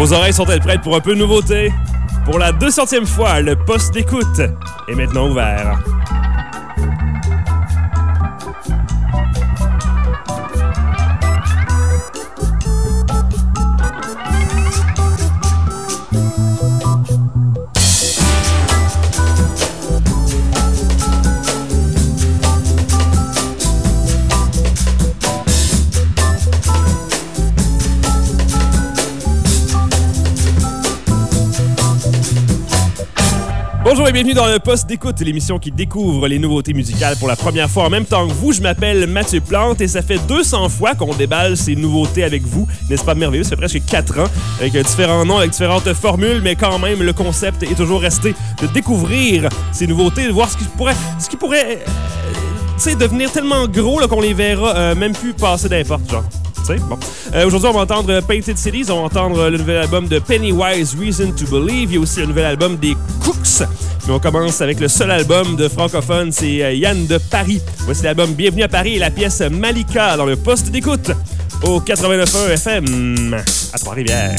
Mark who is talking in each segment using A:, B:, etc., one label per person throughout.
A: Vos oreilles sont-elles prêtes pour un peu de nouveauté? Pour la 200e fois, le poste d'écoute est maintenant ouvert. Bonjour et bienvenue dans le Poste d'écoute, l'émission qui découvre les nouveautés musicales pour la première fois en même temps que vous. Je m'appelle Mathieu Plante et ça fait 200 fois qu'on déballe ces nouveautés avec vous. N'est-ce pas merveilleux? Ça fait presque 4 ans avec différents noms, avec différentes formules, mais quand même, le concept est toujours resté de découvrir ces nouveautés, de voir ce qui pourrait devenir tellement gros là, qu'on les verra même plus passer n'importe genre. Bon. Aujourd'hui, on va entendre Painted Cities, on va entendre le nouvel album de Pennywise, Reason to Believe. Il y a aussi le nouvel album des Cooks. Mais on commence avec le seul album de francophone, c'est Yann de Paris. Voici l'album Bienvenue à Paris et la pièce Malika dans le poste d'écoute au 89.1 FM à Trois-Rivières.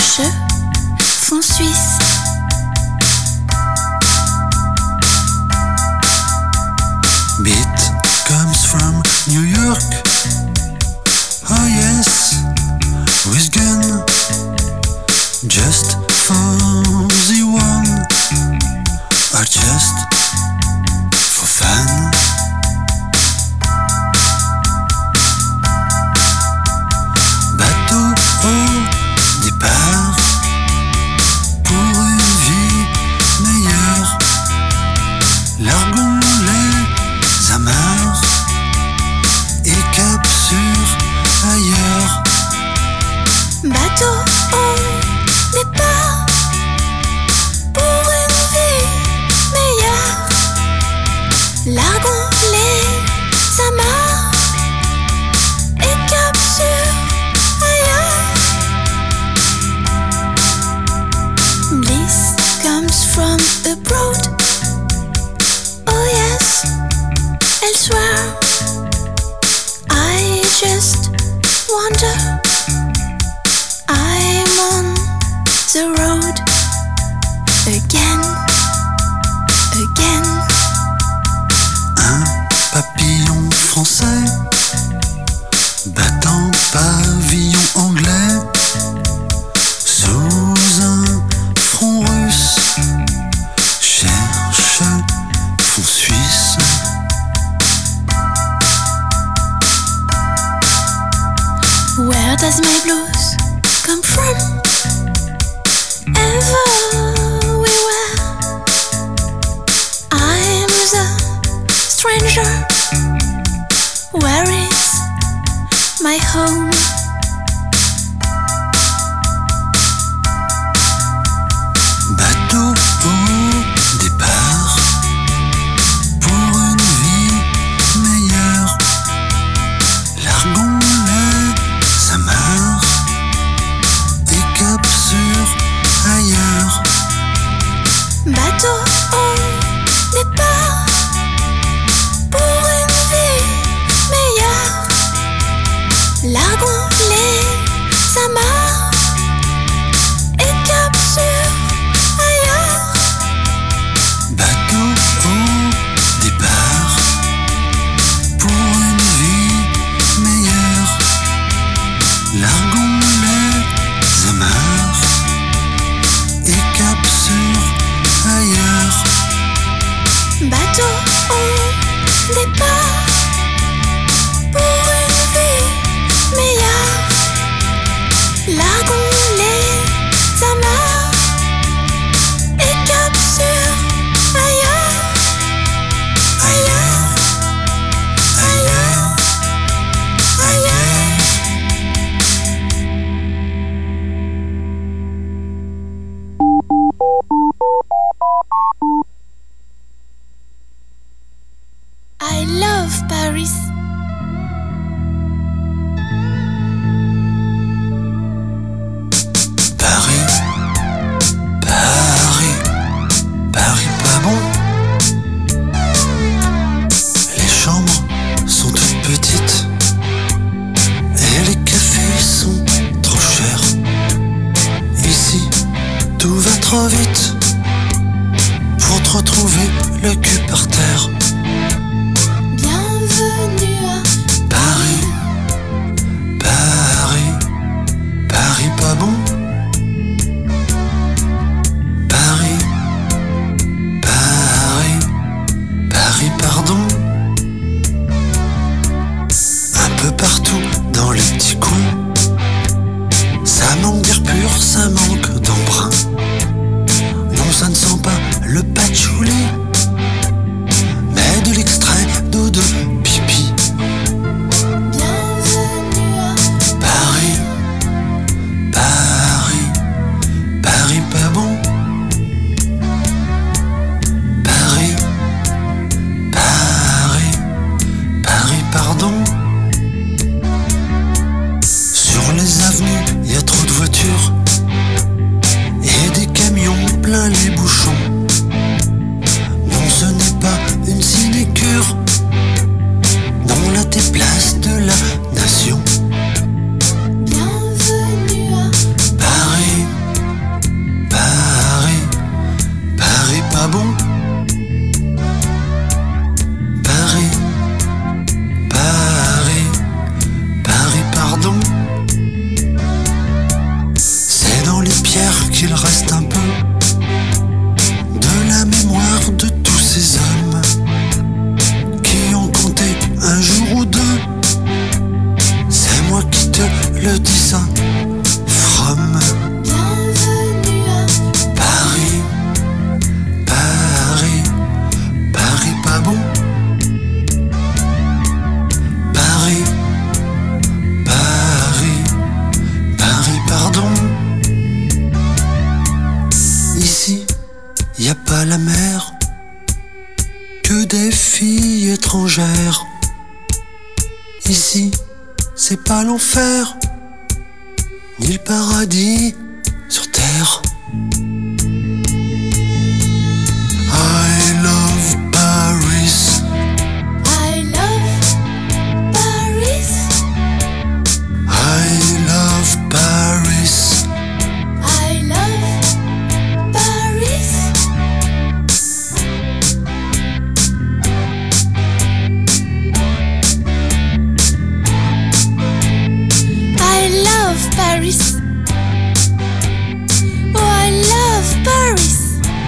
B: Fond suisse. wander. I'm on the road again, again.
C: Un papillon français battant pavillon anglais sous un front russe cherche fond suisse.
B: Where does my blues come from? Everywhere. I'm the stranger. Where is my home?
C: Bateau au départ pour une vie meilleure. Largons les amarres et cap sur ailleurs.
B: Bateau au départ pour une vie meilleure. Largons les amarres et cap sur ailleurs.
C: Bateau au départ pour une vie meilleure. Largons les amarres et cap sur ailleurs.
B: Bateau au départ pour une vie meilleure. Largons les amarres et cap sur ailleurs. Ailleurs, ailleurs, ailleurs. I love Paris.
C: Paris, Paris, Paris pas bon. Les chambres sont toutes petites et les cafés sont trop chers. Ici, tout va trop vite pour te retrouver le cul par terre.
B: Bienvenue à
C: Paris, Paris, Paris pas bon. Paris, Paris, Paris pardon. Un peu partout dans les petits coins, ça manque d'air pur, ça manque d'emprunt. Non, ça ne sent pas le patchouli, mais de l'extrait d'eau de pipi.
B: Bienvenue à
C: Paris, Paris, Paris pas bon. Paris, Paris, Paris pardon. Sur les avenues, y a trop de voitures et des camions plein les bouchons. Non, ce n'est pas une sinécure. Non, là t'es place de la nation.
B: Bienvenue à
C: Paris, Paris, Paris pas bon. Paris, Paris, Paris pardon. C'est dans les pierres qu'il reste un peu de la mémoire de tous ces hommes qui ont compté un jour ou deux. C'est moi qui te le dis ça, from.
B: Bienvenue à
C: Paris, Paris, Paris pas bon. Paris, Paris, Paris pardon. Ici, y a pas la mer, que des filles étrangères. Ici, c'est pas l'enfer, ni le paradis sur terre. I love Paris.
B: I love Paris.
C: I
B: Paris. Oh, I love Paris.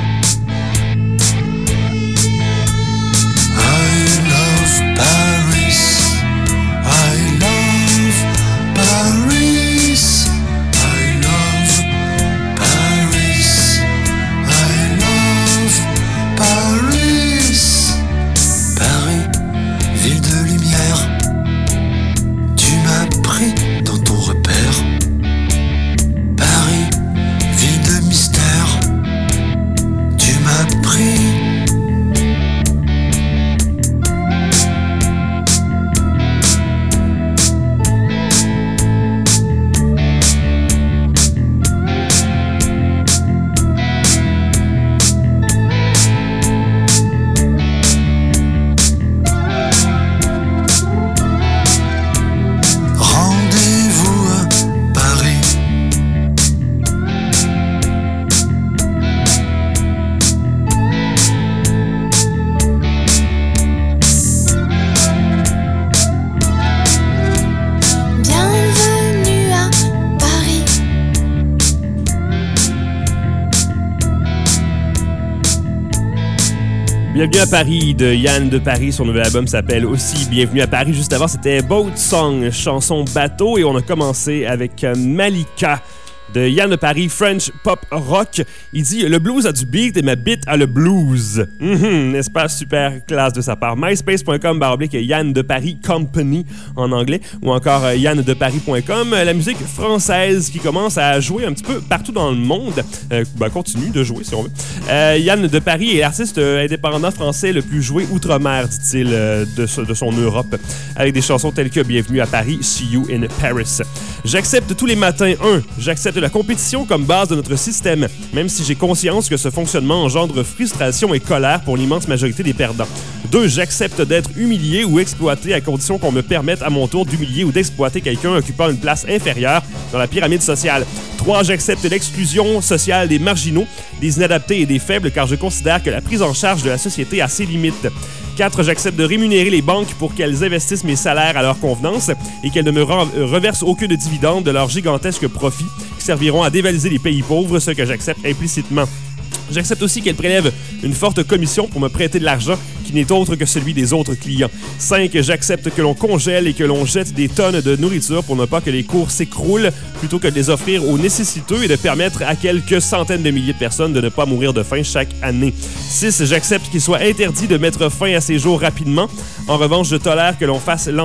A: Bienvenue à Paris de Yann de Paris. Son nouvel album s'appelle aussi Bienvenue à Paris. Juste avant, c'était Boat Song, chanson bateau. Et on a commencé avec Malika de Yann de Paris, French pop rock. Il dit « Le blues a du beat et ma bite a le blues. » N'est-ce pas? Super classe de sa part. myspace.com/Yann de Paris Company en anglais ou encore yannedeparis.com. La musique française qui commence à jouer un petit peu partout dans le monde. Continue de jouer si on veut. Yann de Paris est l'artiste indépendant français le plus joué outre-mer, dit-il, de son Europe, avec des chansons telles que Bienvenue à Paris, See You in Paris. J'accepte tous les matins, j'accepte la compétition comme base de notre système, même si j'ai conscience que ce fonctionnement engendre frustration et colère pour l'immense majorité des perdants. 2. J'accepte d'être humilié ou exploité à condition qu'on me permette à mon tour d'humilier ou d'exploiter quelqu'un occupant une place inférieure dans la pyramide sociale. 3. J'accepte l'exclusion sociale des marginaux, des inadaptés et des faibles car je considère que la prise en charge de la société a ses limites. 4. J'accepte de rémunérer les banques pour qu'elles investissent mes salaires à leur convenance et qu'elles ne me reversent aucun dividende de leurs gigantesques profits qui serviront à dévaliser les pays pauvres, ce que j'accepte implicitement. J'accepte aussi qu'elle prélève une forte commission pour me prêter de l'argent qui n'est autre que celui des autres clients. 5. J'accepte que l'on congèle et que l'on jette des tonnes de nourriture pour ne pas que les cours s'écroulent plutôt que de les offrir aux nécessiteux et de permettre à quelques centaines de milliers de personnes de ne pas mourir de faim chaque année. 6. J'accepte qu'il soit interdit de mettre fin à ces jours rapidement. En revanche, je tolère que l'on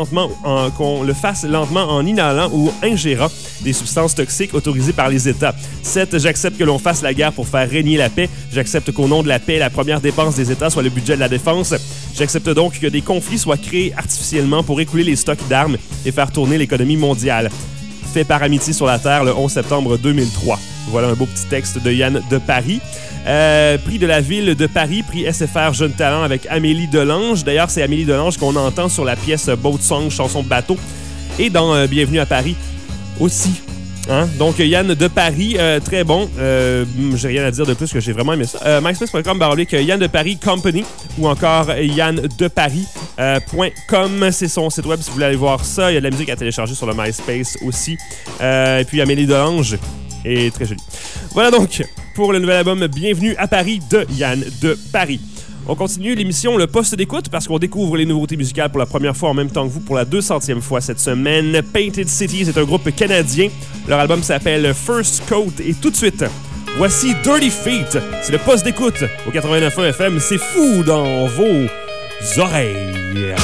A: le fasse lentement en inhalant ou ingérant des substances toxiques autorisées par les États. 7. J'accepte que l'on fasse la guerre pour faire régner la paix. J'accepte qu'au nom de la paix, la première dépense des États soit le budget de la défense. J'accepte donc que des conflits soient créés artificiellement pour écouler les stocks d'armes et faire tourner l'économie mondiale. Fait par Amitié sur la Terre le 11 septembre 2003. Voilà un beau petit texte de Yann de Paris. Prix de la ville de Paris, prix SFR Jeune Talent avec Amélie Delange. D'ailleurs, c'est Amélie Delange qu'on entend sur la pièce Boat Song, chanson bateau, et dans Bienvenue à Paris aussi. Hein? Donc, Yann de Paris, très bon. J'ai rien à dire de plus que j'ai vraiment aimé ça. myspace.com/Yann de Paris Company ou encore yannedeparis.com. C'est son site web si vous voulez aller voir ça. Il y a de la musique à télécharger sur le MySpace aussi. Et puis, Amélie Delange est très jolie. Voilà donc pour le nouvel album Bienvenue à Paris de Yann de Paris. On continue l'émission Le Poste d'écoute parce qu'on découvre les nouveautés musicales pour la première fois en même temps que vous pour la 200e fois cette semaine. Painted City, c'est un groupe canadien. Leur album s'appelle First Coat et tout de suite, voici Dirty Feet. C'est le Poste d'écoute au 89.1 FM. C'est fou dans vos oreilles.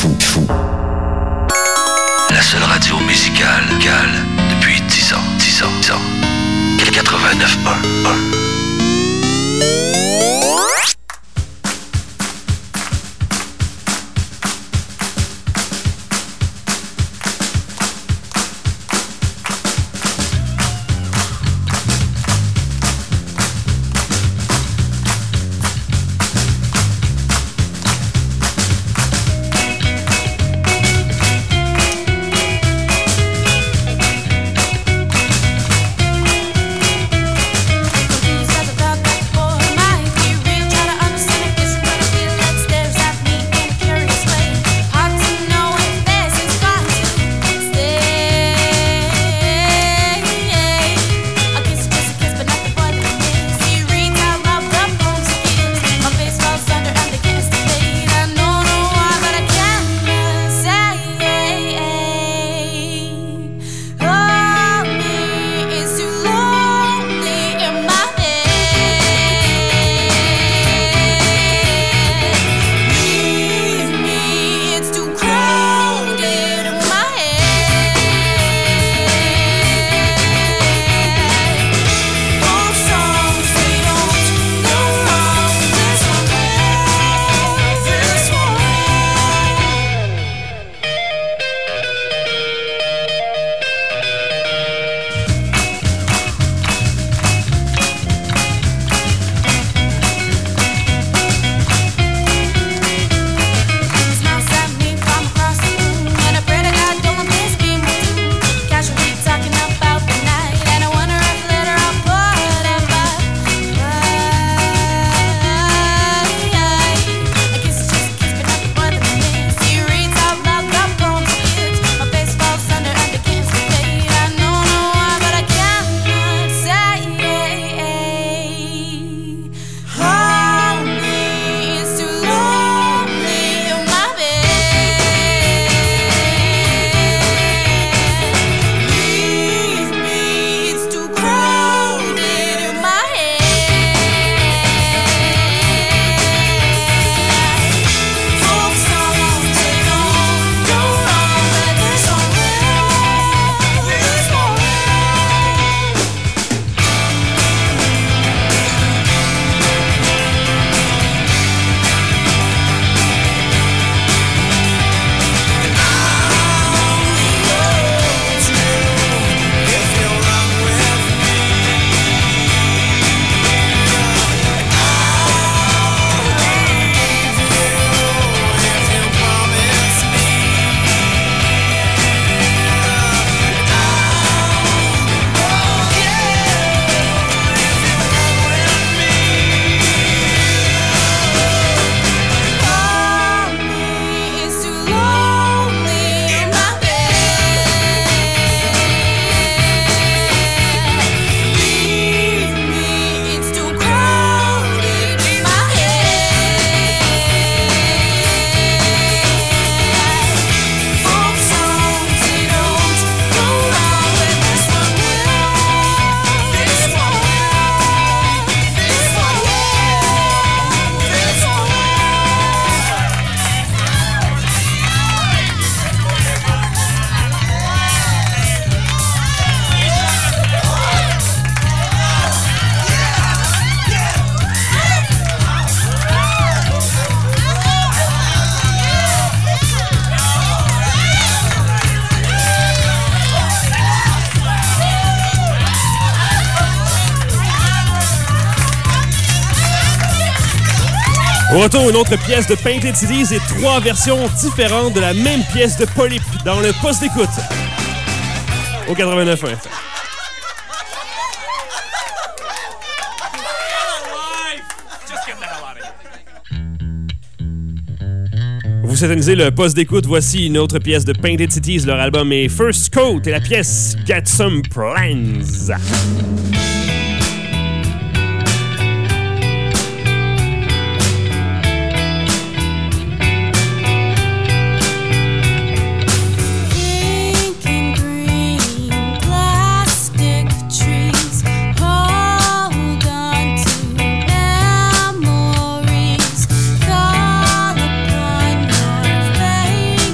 D: La seule radio musicale depuis 10 ans. 89.1.
A: Au retour, une autre pièce de Painted Cities et 3 versions différentes de la même pièce de Polyp dans le poste d'écoute. Au 89.1. Vous syntonisez le poste d'écoute. Voici une autre pièce de Painted Cities. Leur album est First Coat et la pièce Get Some Plans.
E: Memories call upon your face.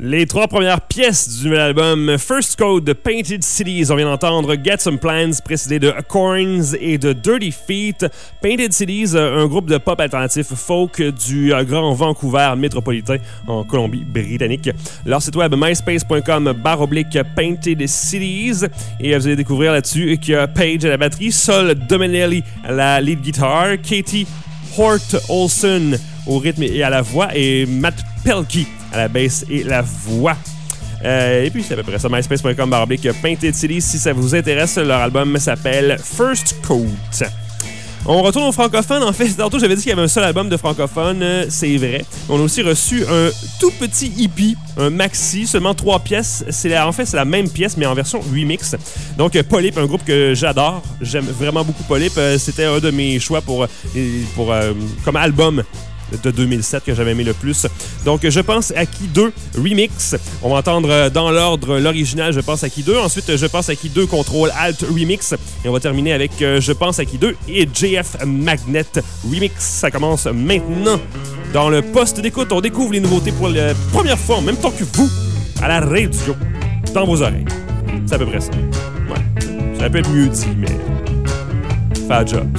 A: Les trois premières pièces du nouvel album First Code de Painted Cities. On vient d'entendre Get Some Plans, précédé de Acorns et de Dirty Feet. Painted Cities, un groupe de pop alternatif folk du Grand Vancouver métropolitain en Colombie-Britannique. Leur site web myspace.com/Painted Cities. Et vous allez découvrir là-dessus qu'il y a Paige à la batterie, Sol Dominelli à la lead guitar, Katie Hort Olson au rythme et à la voix et Matt Pelkey à la basse et la voix. Et puis c'est à peu près ça, myspace.com/Painted Cities si ça vous intéresse. Leur album s'appelle First Coat. On retourne aux francophones. En fait, tantôt j'avais dit qu'il y avait un seul album de francophones, c'est vrai. On a aussi reçu un tout petit EP, un maxi, seulement 3 pièces. C'est la même pièce, mais en version remix. Donc Polyp, un groupe que j'adore. J'aime vraiment beaucoup Polyp. C'était un de mes choix comme album de 2007 que j'avais aimé le plus. Donc, Je pense à qui 2 remix. On va entendre dans l'ordre l'original Je pense à qui 2. Ensuite, Je pense à qui 2 Contrôle Alt remix. Et on va terminer avec Je pense à qui 2 et JF Magnet remix. Ça commence maintenant. Dans le poste d'écoute, on découvre les nouveautés pour la première fois en même temps que vous à la radio, dans vos oreilles. C'est à peu près ça. Ouais. Ça peut être mieux dit, mais fait un job.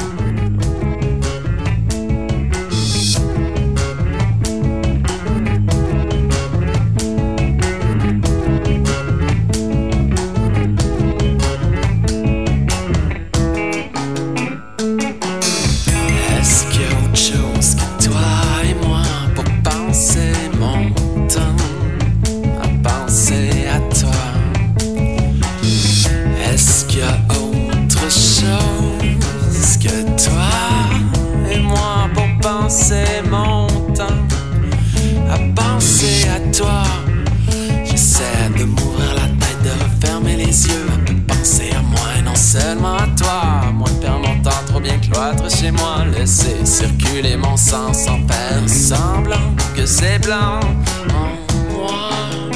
E: C'est mon temps à penser à toi. J'essaie de m'ouvrir la tête, de refermer les yeux, de penser à moi et non seulement à toi. Moi de perdre mon temps, trop bien cloître chez moi, laisser circuler mon sang sans faire semblant que c'est blanc en moi.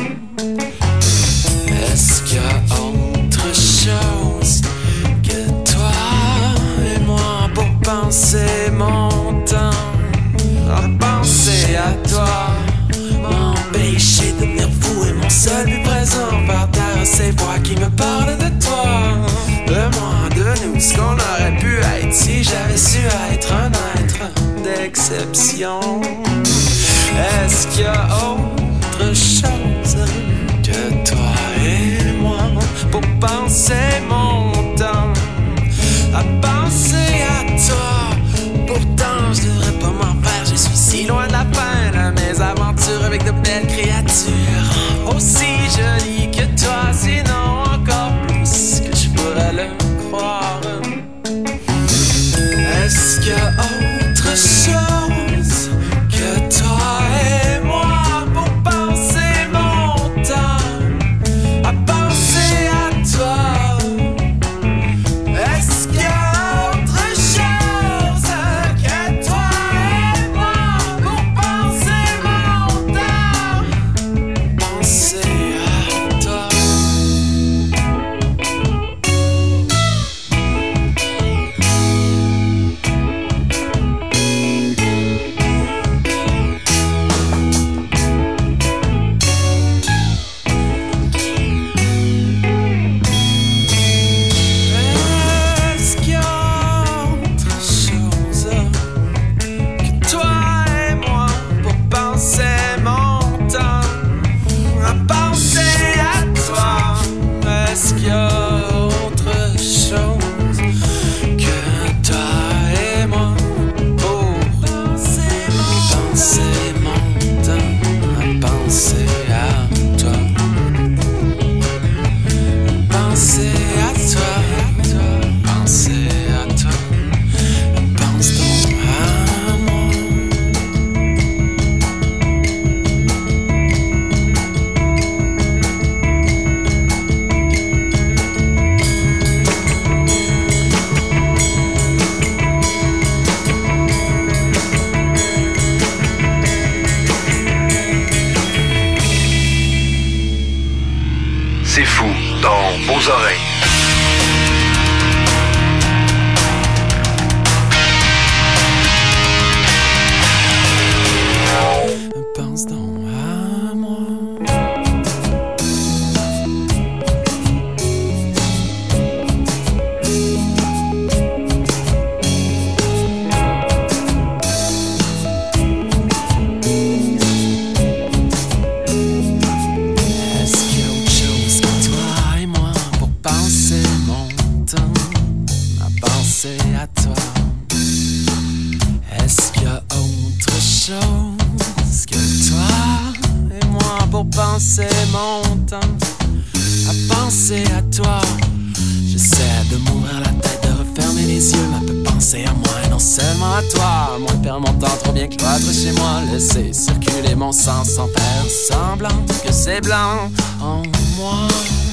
E: Est-ce qu'il y a autre chose que toi et moi pour penser mon temps? À penser à toi, m'empêcher de devenir fou et mon seul but présent par terre, ces voix qui me parlent de toi, de moi, de nous, ce qu'on aurait pu être si j'avais su être un être d'exception. Est-ce qu'il y a autre chose que toi et moi pour penser mon temps? À penser à toi, pourtant je devrais pas m'en faire, je suis si loin de la fin de mes aventures avec de belles créatures, aussi jolies que toi, sinon encore plus que je pourrais le croire. Est-ce qu'il y a autre chose que toi et moi pour penser mon temps? À penser à toi. Est-ce qu'il y a autre chose que toi et moi pour penser mon temps? Penser à toi. Est-ce qu'il y a autre chose que toi et moi pour penser mon temps? À penser à toi. Est-ce qu'il y a autre chose que toi et moi pour penser mon temps? À penser à toi. Penser à toi, penser à toi, pense donc à moi.
D: C'est fou dans vos oreilles.
E: Pense donc à moi. passer mon temps à penser à toi. J'essaie de m'ouvrir la tête, de refermer les yeux, un peu penser à moi et non seulement à toi. Moi perdre mon temps trop bien cloître chez moi, laisser circuler mon sang sans faire semblant que c'est blanc en moi.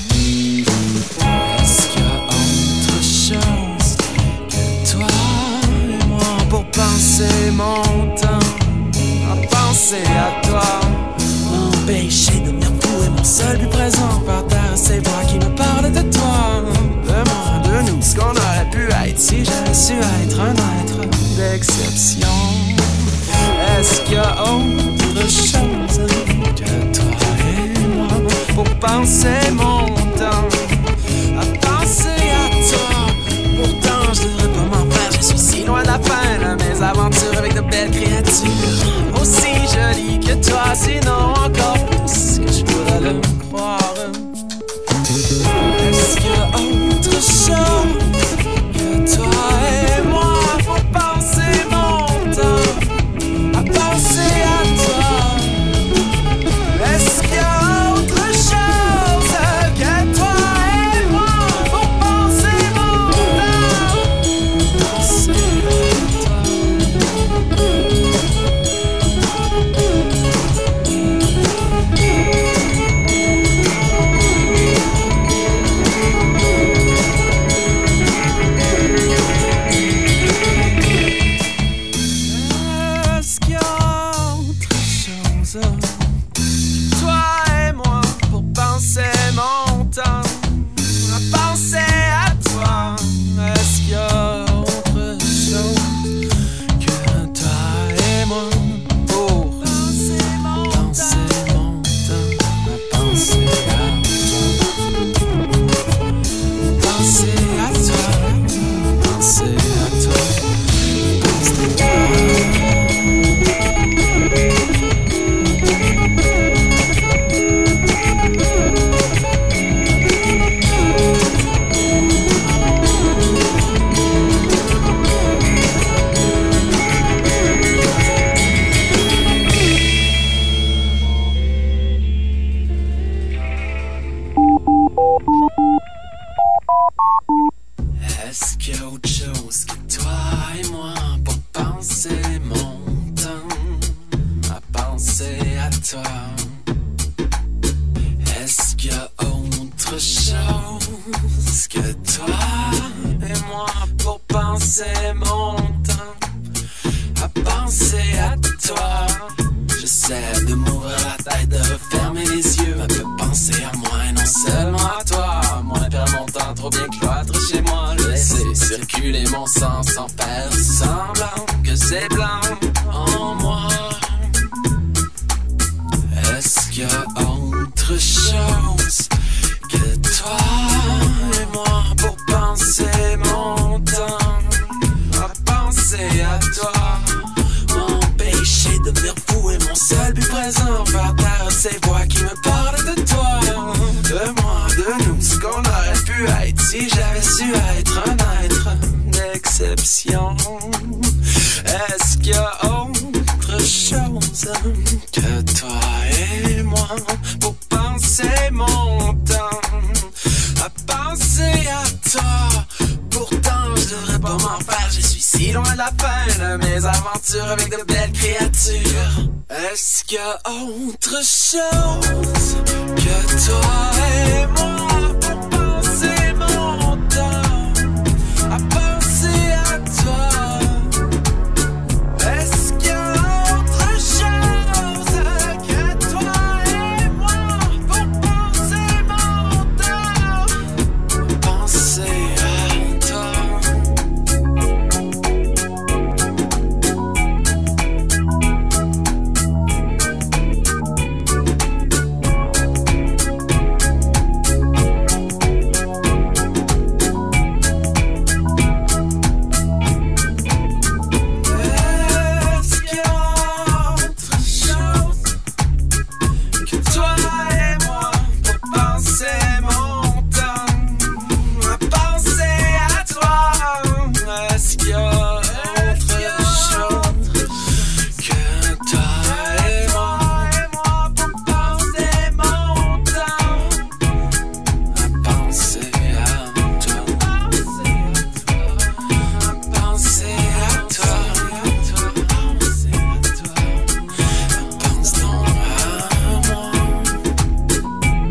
E: Est-ce qu'il y a autre chose que toi et moi pour passer mon temps à penser à toi? M'empêcher de venir fou et mon seul but présent par terre, ces voix qui me parlent de toi, de moi, de nous, ce qu'on aurait pu être si j'avais su être un être d'exception. Est-ce qu'il y a autre chose que toi et moi pour penser mon temps à penser à toi? Pourtant je devrais pas m'en faire, je suis si loin de la fin de mes aventures avec de belles créatures aussi jolies que toi, sinon encore plus que je pourrais le croire. Est-ce qu'il y a autre chose que toi et moi pour penser mon temps à penser à toi? Est-ce qu'il y a autre chose que toi et moi pour penser mon temps à penser à toi? Est-ce qu'il y a autre chose que toi et moi pour penser mon temps à penser à toi? Est-ce qu'il y a autre chose que toi et moi pour penser mon temps à penser à toi? J'essaie de m'ouvrir la tête, de refermer les yeux, un peu penser à moi et non seulement à toi. Moi perdre mon temps trop bien cloître chez moi, laisser circuler mon sang sans faire semblant que c'est blanc en moi. Est-ce qu'il y a autre chose que toi et moi pour penser mon temps à penser à toi? M'empêcher de devenir fou et mon seul but présent par terre, ces voix qui me parlent de toi, de moi, de nous, ce qu'on aurait pu être si j'avais su être un être d'exception. Est-ce qu'il y a autre chose que toi et moi pour penser mon temps à penser à toi? Pourtant je devrais pas m'en faire, je suis si loin de la fin de mes aventures avec de belles créatures. Est-ce qu'il y a autre chose que toi et moi pour penser mon temps à penser à toi? Est-ce qu'il y a autre chose que toi et moi pour penser mon temps à penser à toi?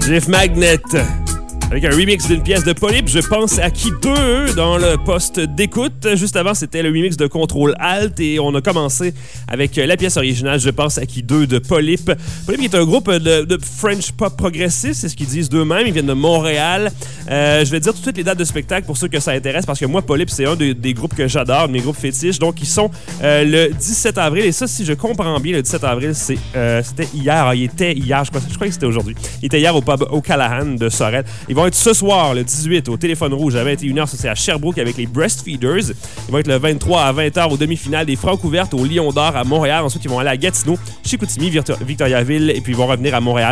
A: Jeff Magnet. Avec un remix d'une pièce de Polyp, Je pense à qui 2 dans le poste d'écoute. Juste avant, c'était le remix de Contrôle Alt et on a commencé avec la pièce originale Je pense à qui 2 de Polyp. Polyp est un groupe de French pop progressiste, c'est ce qu'ils disent d'eux-mêmes. Ils viennent de Montréal. Je vais dire tout de suite les dates de spectacle pour ceux que ça intéresse parce que moi, Polyp, c'est un des groupes que j'adore, mes groupes fétiches. Donc, ils sont le 17 avril. Et ça, si je comprends bien, le 17 avril, c'était hier. Il était hier, je crois que c'était aujourd'hui. Il était hier au pub O'Callaghan de Sorel. Ils vont être ce soir, le 18, au Téléphone Rouge à 21h. Ça, c'est à Sherbrooke avec les Breastfeeders. Ils vont être le 23 à 20h aux demi-finales des Francs ouvertes au Lion d'Or à Montréal. Ensuite, ils vont aller à Gatineau, Chicoutimi, Victoriaville. Et puis, ils vont revenir à Montréal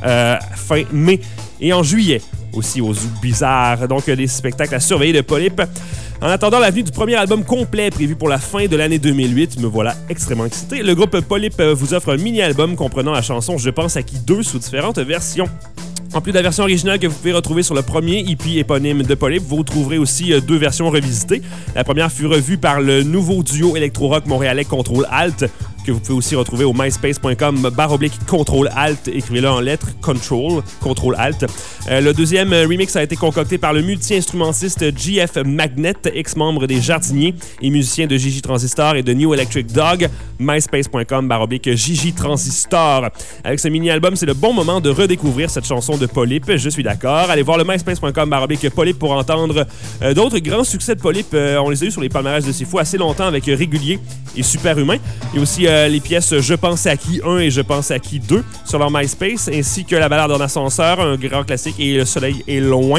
A: fin mai. Et en juillet, aussi au Zoo Bizarre. Donc, des spectacles à surveiller de Polyp. En attendant la venue du premier album complet prévu pour la fin de l'année 2008, me voilà extrêmement excité. Le groupe Polyp vous offre un mini-album comprenant la chanson Je pense à qui 2 sous différentes versions. En plus de la version originale que vous pouvez retrouver sur le premier EP éponyme de Polyp, vous retrouverez aussi 2 versions revisitées. La première fut revue par le nouveau duo électro-rock montréalais Contrôle Alt, que vous pouvez aussi retrouver au myspace.com/Contrôle Alt. Écrivez-le en lettres, Contrôle Alt. Le deuxième remix a été concocté par le multi-instrumentiste Jeff Magnet, ex-membre des Jardiniers et musicien de Gigi Transistor et de New Electric Dog. myspace.com/Gigi Transistor. Avec ce mini-album, c'est le bon moment de redécouvrir cette chanson de Polyp. Je suis d'accord. Allez voir le myspace.com/Polyp pour entendre d'autres grands succès de Polyp. On les a eu sur les palmarès de C'est Fou assez longtemps avec Régulier et Superhumain. Il y a aussi les pièces Je pense à qui 1 et Je pense à qui 2 sur leur MySpace, ainsi que la balade en ascenseur, un grand classique, et Le soleil est loin.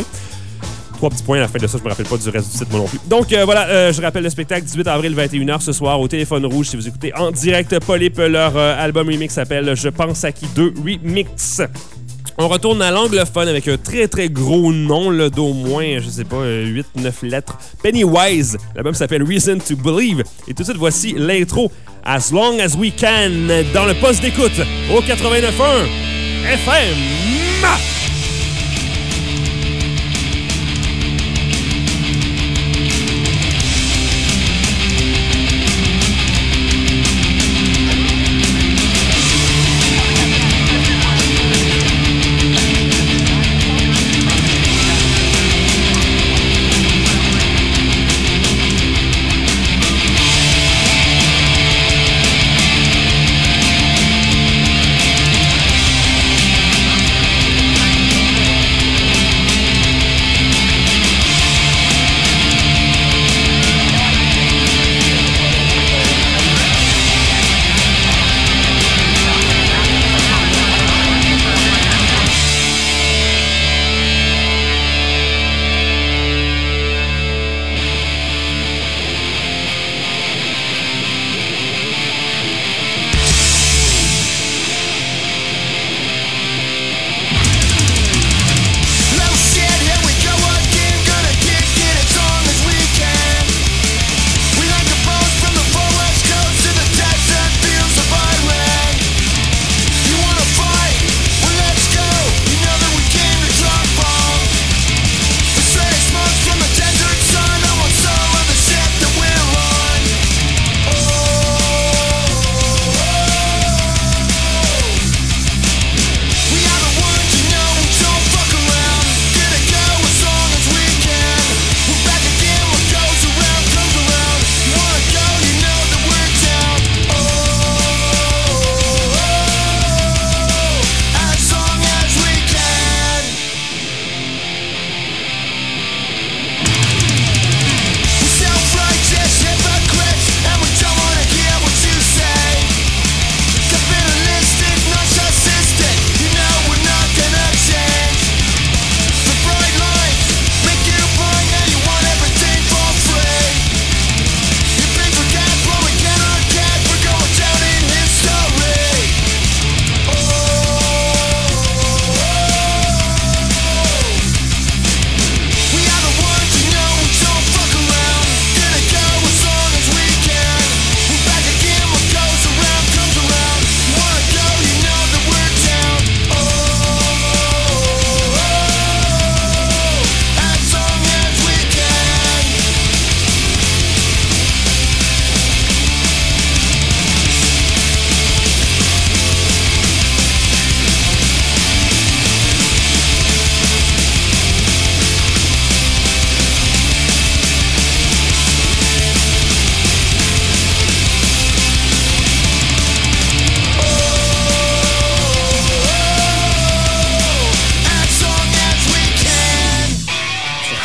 A: 3 petits points à la fin de ça, je me rappelle pas du reste du site moi non plus. Donc voilà, je rappelle le spectacle 18 avril 21h ce soir au Téléphone Rouge si vous écoutez en direct Polyp. Leur album remix s'appelle Je pense à qui 2 Remix. On retourne à l'anglophone avec un très très gros nom là, d'au moins, je sais pas, 8-9 lettres. Pennywise. L'album s'appelle Reason to Believe. Et tout de suite, voici l'intro As Long As We Can dans le poste d'écoute au 89.1 FM.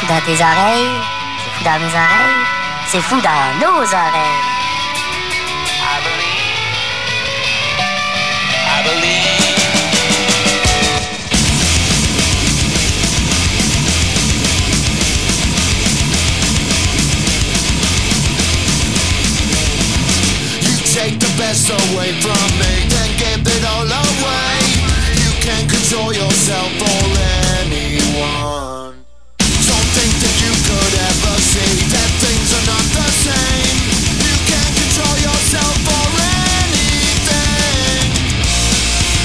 F: fou dans tes oreilles, c'est fou dans mes oreilles, c'est fou dans nos oreilles.
E: I believe.
C: Take the best away from me, then give it all away. You can't control yourself or anyone. Don't think that you could ever see that things are not the same. You can't control yourself or anything.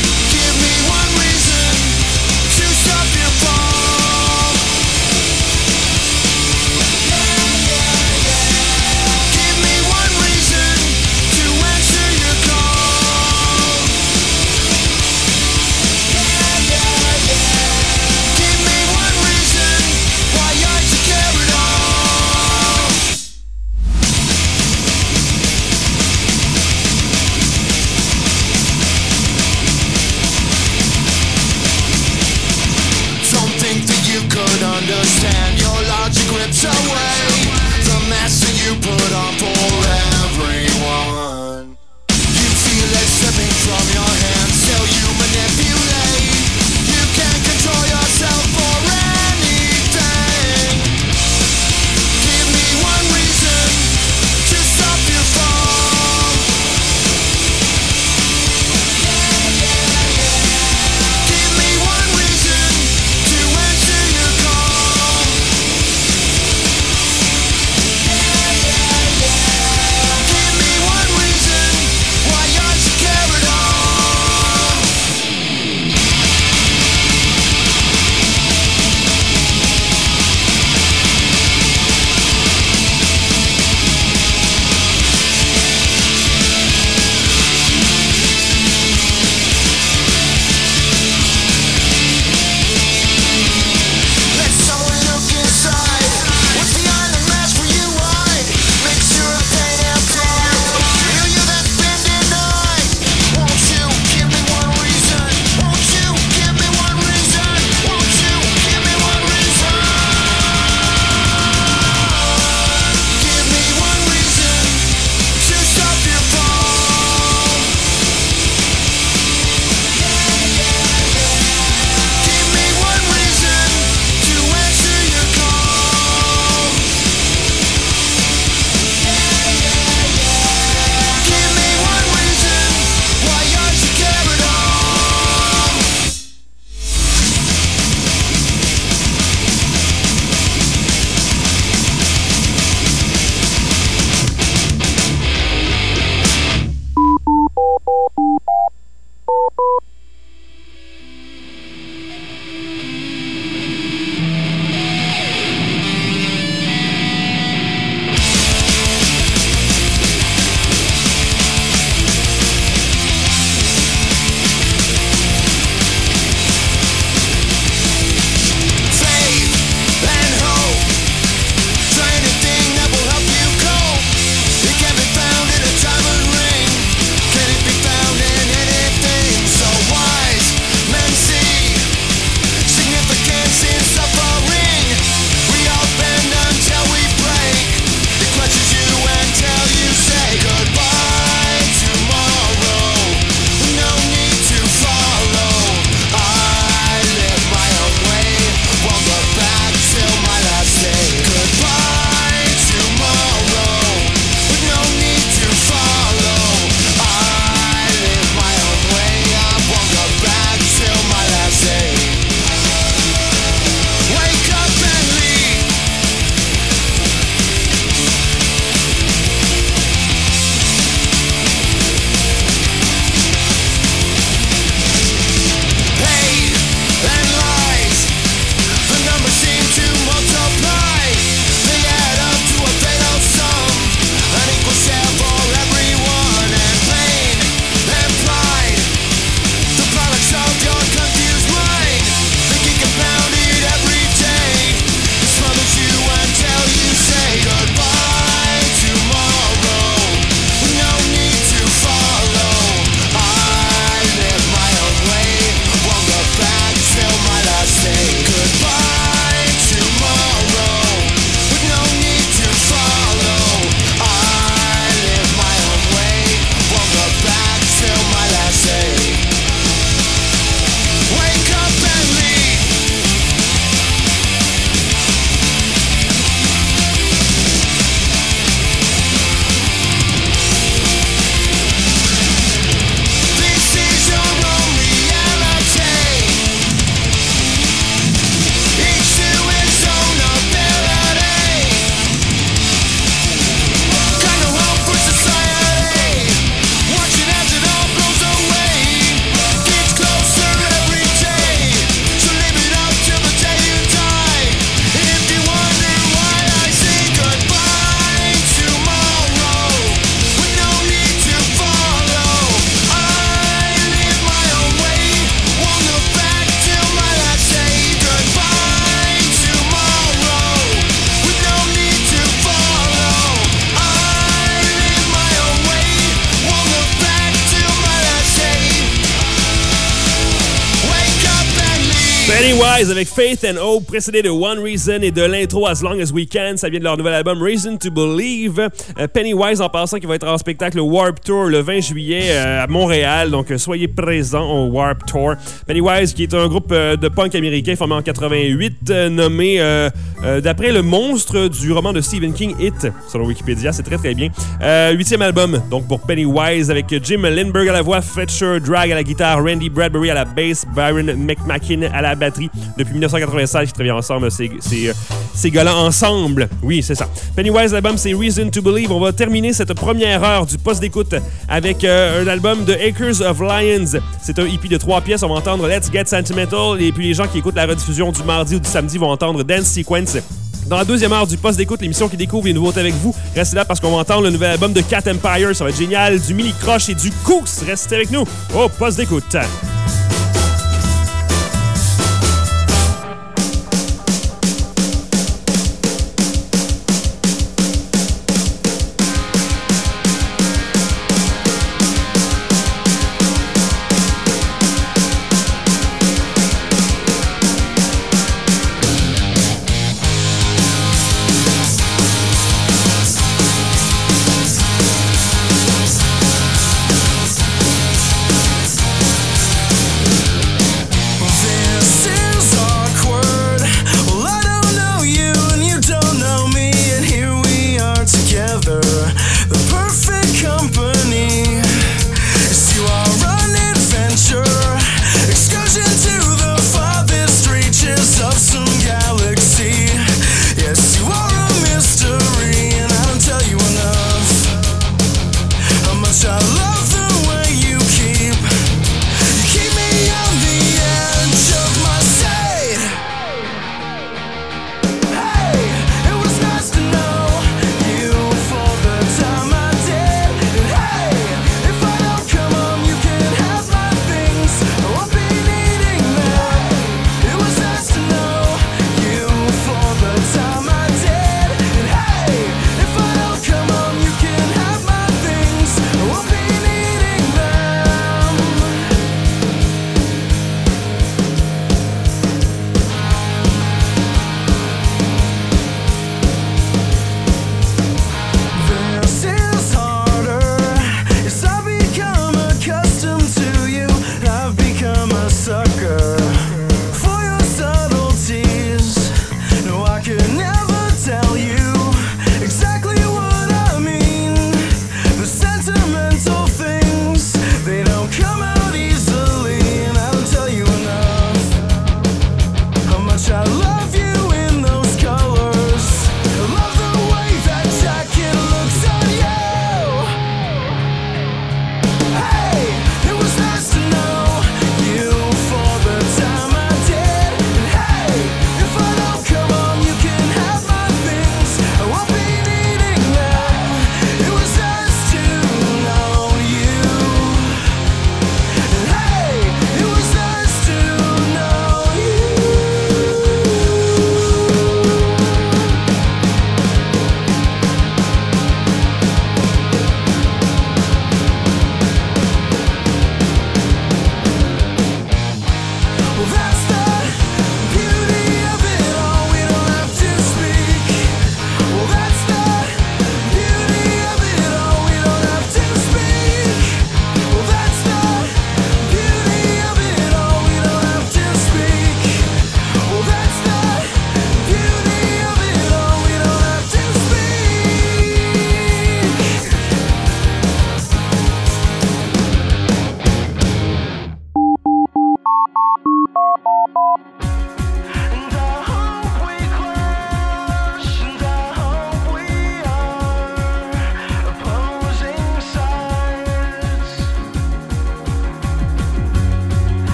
A: Pennywise avec Faith and Hope, précédé de One Reason et de l'intro As Long As We Can. Ça vient de leur nouvel album Reason to Believe. Pennywise, en passant, qui va être en spectacle Warp Tour le 20 juillet à Montréal. Donc, soyez présents au Warp Tour. Pennywise, qui est un groupe de punk américain formé en 88, nommé d'après le monstre du roman de Stephen King, It, selon Wikipédia. C'est très, très bien. 8e album, donc, pour Pennywise, avec Jim Lindberg à la voix, Fletcher Dragg à la guitare, Randy Bradbury à la bass, Byron McMakin à la batterie. Depuis 1996, ils travaillent ensemble, ces gars-là ensemble. Oui, c'est ça. Pennywise, l'album, c'est Reason to Believe. On va terminer cette première heure du poste d'écoute avec un album de Acres of Lions. C'est un EP de 3 pièces. On va entendre Let's Get Sentimental. Et puis les gens qui écoutent la rediffusion du mardi ou du samedi vont entendre Dance Sequence. Dans la deuxième heure du poste d'écoute, l'émission qui découvre les nouveautés avec vous, restez là parce qu'on va entendre le nouvel album de Cat Empire. Ça va être génial. Du mini-croche et du Cooks. Restez avec nous au poste d'écoute.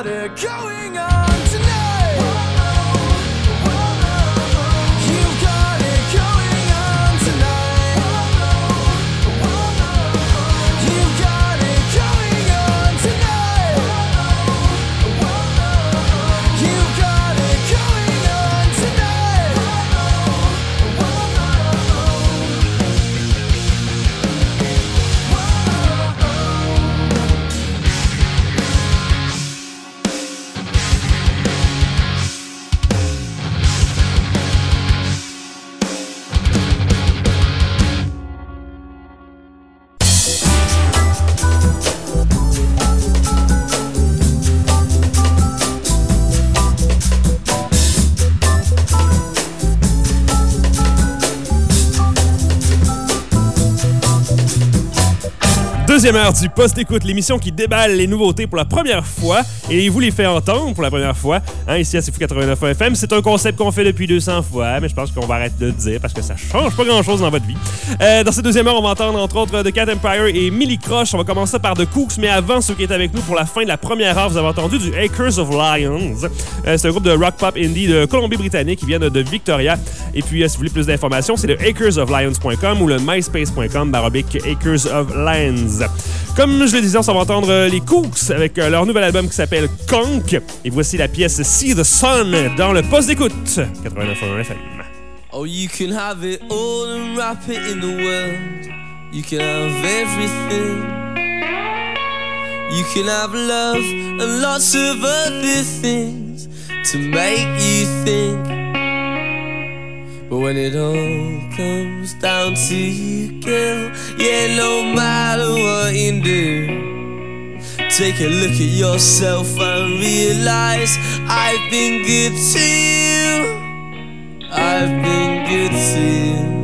E: got it going on tonight. You've got it going on tonight. You've got it going on tonight. You've got it going on tonight.
A: Deuxième heure du Poste Écoute, l'émission qui déballe les nouveautés pour la première fois et vous les fait entendre pour la première fois. Hein, ici à C'est Fou 89 FM. C'est un concept qu'on fait depuis 200 fois, mais je pense qu'on va arrêter de le dire parce que ça change pas grand-chose dans votre vie. Dans cette deuxième heure, on va entendre entre autres The Cat Empire et Millie Crush. On va commencer par The Cooks, mais avant, ceux qui étaient avec nous pour la fin de la première heure, vous avez entendu du Acres of Lions. C'est un groupe de rock pop indie de Colombie-Britannique qui vient de Victoria. Et puis, si vous voulez plus d'informations, c'est le acresoflions.com ou le myspace.com/Acres of Lions. Comme je le disais, on va entendre les Cooks avec leur nouvel album qui s'appelle Conk. Et voici la pièce See the Sun dans le Poste d'écoute 89.1 FM.
E: Oh, you can have it all and wrap it in the world. You can have everything. You can have love and lots of other things to make you think. But when it all comes down to you, girl, yeah, no matter what you do, take a look at yourself and realize I've been good to you. I've been good to you.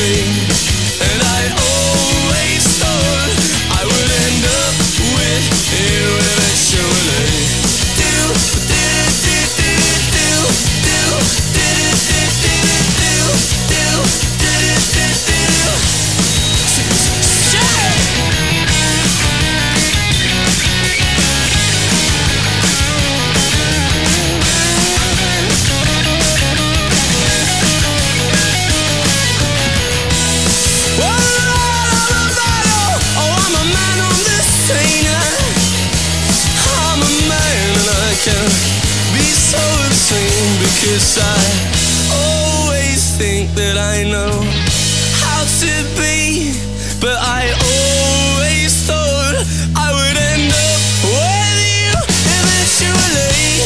E: And I always thought I would end up with you eventually. Because I always think that I know how to be, but I always thought I would end up with you eventually.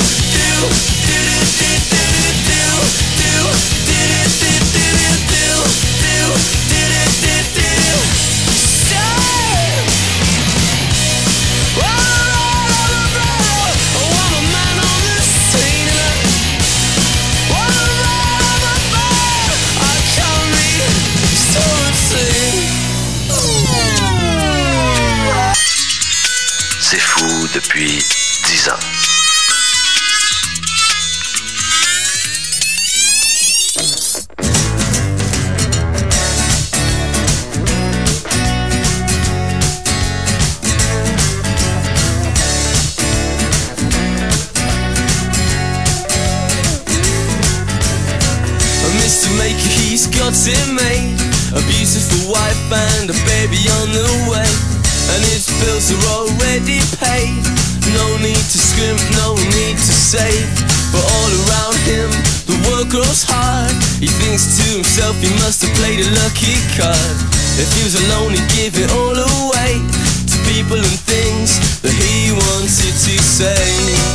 D: C'est fou depuis 10 ans.
E: Mr. Maker, he's got it made. A beautiful wife and a baby on the way. And his bills are already paid. No need to scrimp, no need to save. But all around him, the work grows hard. He thinks to himself he must have played a lucky card. If he was alone, he'd give it all away to people and things that he wanted to say.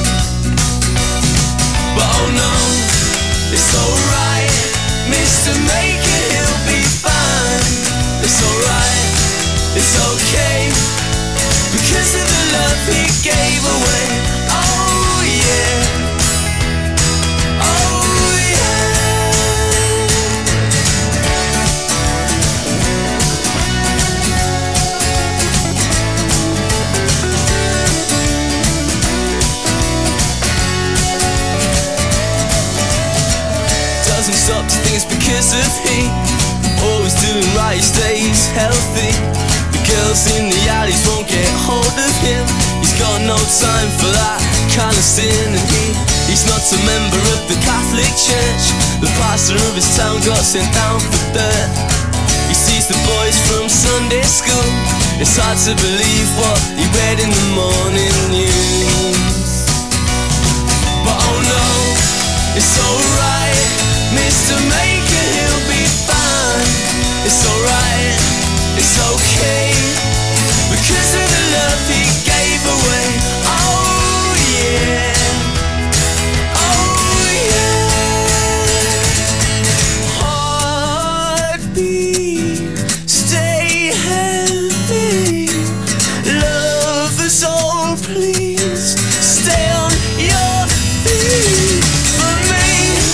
E: But oh no, it's alright, Mr. Maker, he'll be fine. It's alright, it's okay, because of the love he gave away. Oh yeah, oh yeah. Doesn't stop to think it's because of he always doing right, he stays healthy. Girls in the alleys won't get hold of him. He's got no time for that kind of sin. And he's not a member of the Catholic Church. The pastor of his town got sent down for dirt. He sees the boys from Sunday school. It's hard to believe what he read in the morning news. But oh no, it's alright, Mr. Maker, he'll be fine. It's alright, it's okay, because of the love he gave away. Oh yeah, oh yeah. Heartbeat, stay healthy. Lovers all please, stay on your feet. For me,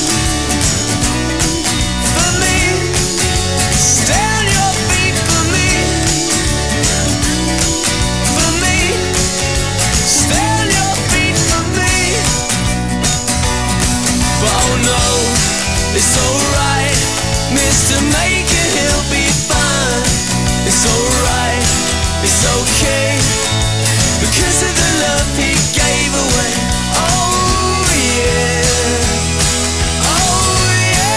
E: stay on your feet. For me, stay on your feet for me. But oh no, it's alright, Mr. Maker, he'll be fine. It's alright, it's okay, because of the love he gave away. Oh yeah, oh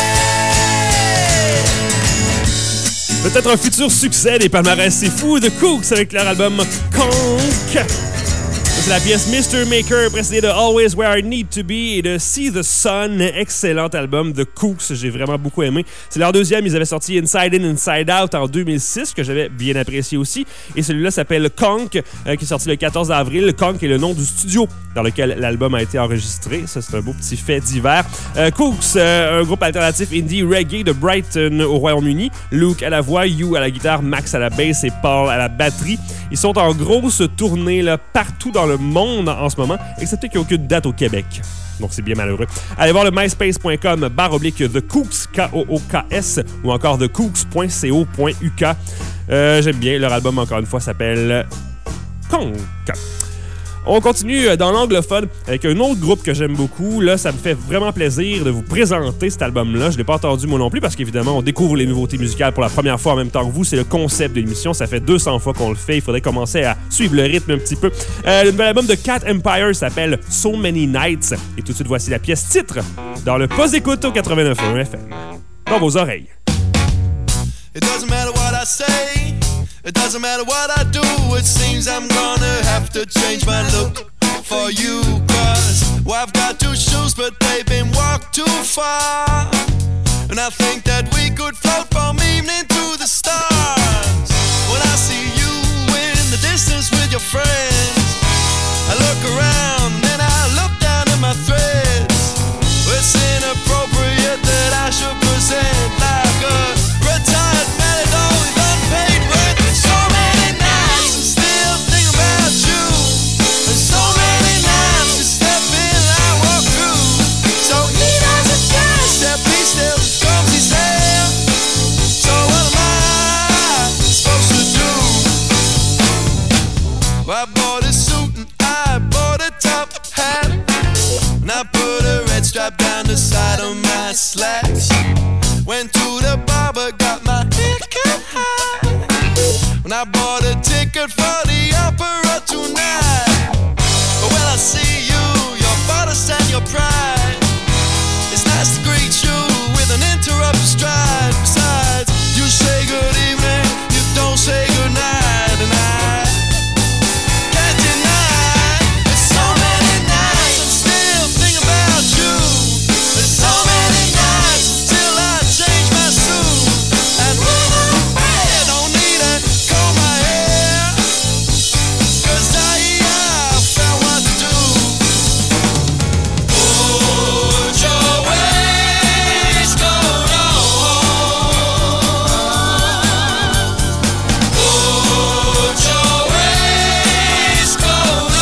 E: yeah.
A: Peut-être un futur succès des palmarès, c'est fou, The Kooks avec leur album Conk. C'est la pièce Mr. Maker, précédée de Always Where I Need to Be et de See the Sun. Excellent album de Kooks, j'ai vraiment beaucoup aimé. C'est leur deuxième, ils avaient sorti Inside In, Inside Out en 2006, que j'avais bien apprécié aussi. Et celui-là s'appelle Conk, qui est sorti le 14 avril. Conk est le nom du studio dans lequel l'album a été enregistré. Ça, c'est un beau petit fait divers. Kooks, un groupe alternatif indie reggae de Brighton au Royaume-Uni. Luke à la voix, Hugh à la guitare, Max à la basse et Paul à la batterie. Ils sont en grosse tournée là, partout dans le le monde en ce moment, excepté qu'il n'y a aucune date au Québec. Donc, c'est bien malheureux. Allez voir le myspace.com/The Kooks, K-O-O-K-S, ou encore thekooks.co.uk. J'aime bien. Leur album, encore une fois, s'appelle Conk. On continue dans l'anglophone avec un autre groupe que j'aime beaucoup. Là, ça me fait vraiment plaisir de vous présenter cet album-là. Je ne l'ai pas entendu moi non plus parce qu'évidemment, on découvre les nouveautés musicales pour la première fois en même temps que vous. C'est le concept de l'émission. Ça fait 200 fois qu'on le fait. Il faudrait commencer à suivre le rythme un petit peu. Le nouvel album de Cat Empire s'appelle So Many Nights. Et tout de suite, voici la pièce titre dans le Post-Écoute au 89.1 FM. Dans vos oreilles.
G: It doesn't matter what I say, it doesn't matter what I do. It seems I'm gonna have to change my look for you. Cause well, I've got two shoes, but they've been walked too far. And I think that we could float from evening to the stars. When I see you in the distance with your friends, I look around and then I look down at my threads. It's inappropriate that I should present like a retired matador with unpaid rent. So many nights I still think about you, and so many nights you step in and I walk through. So he doesn't care, step he still comes his hair. So what am I supposed to do? I bought a suit and I bought a top hat, and I put a red stripe down the side of my slacks. Went to the barber, got my hair cut high, and I bought a ticket for the opera tonight. But when I see you, your modesty and your pride, it's nice to greet you with an interrupted stride. Besides, you say good evening, you don't say good night, and I can't deny there's so many nights I'm still thinking about you. There's so many nights till I change my suit, and when I'm bad, don't need to comb my hair, cause I found what to do. Put your waistcoat on. Put your waistcoat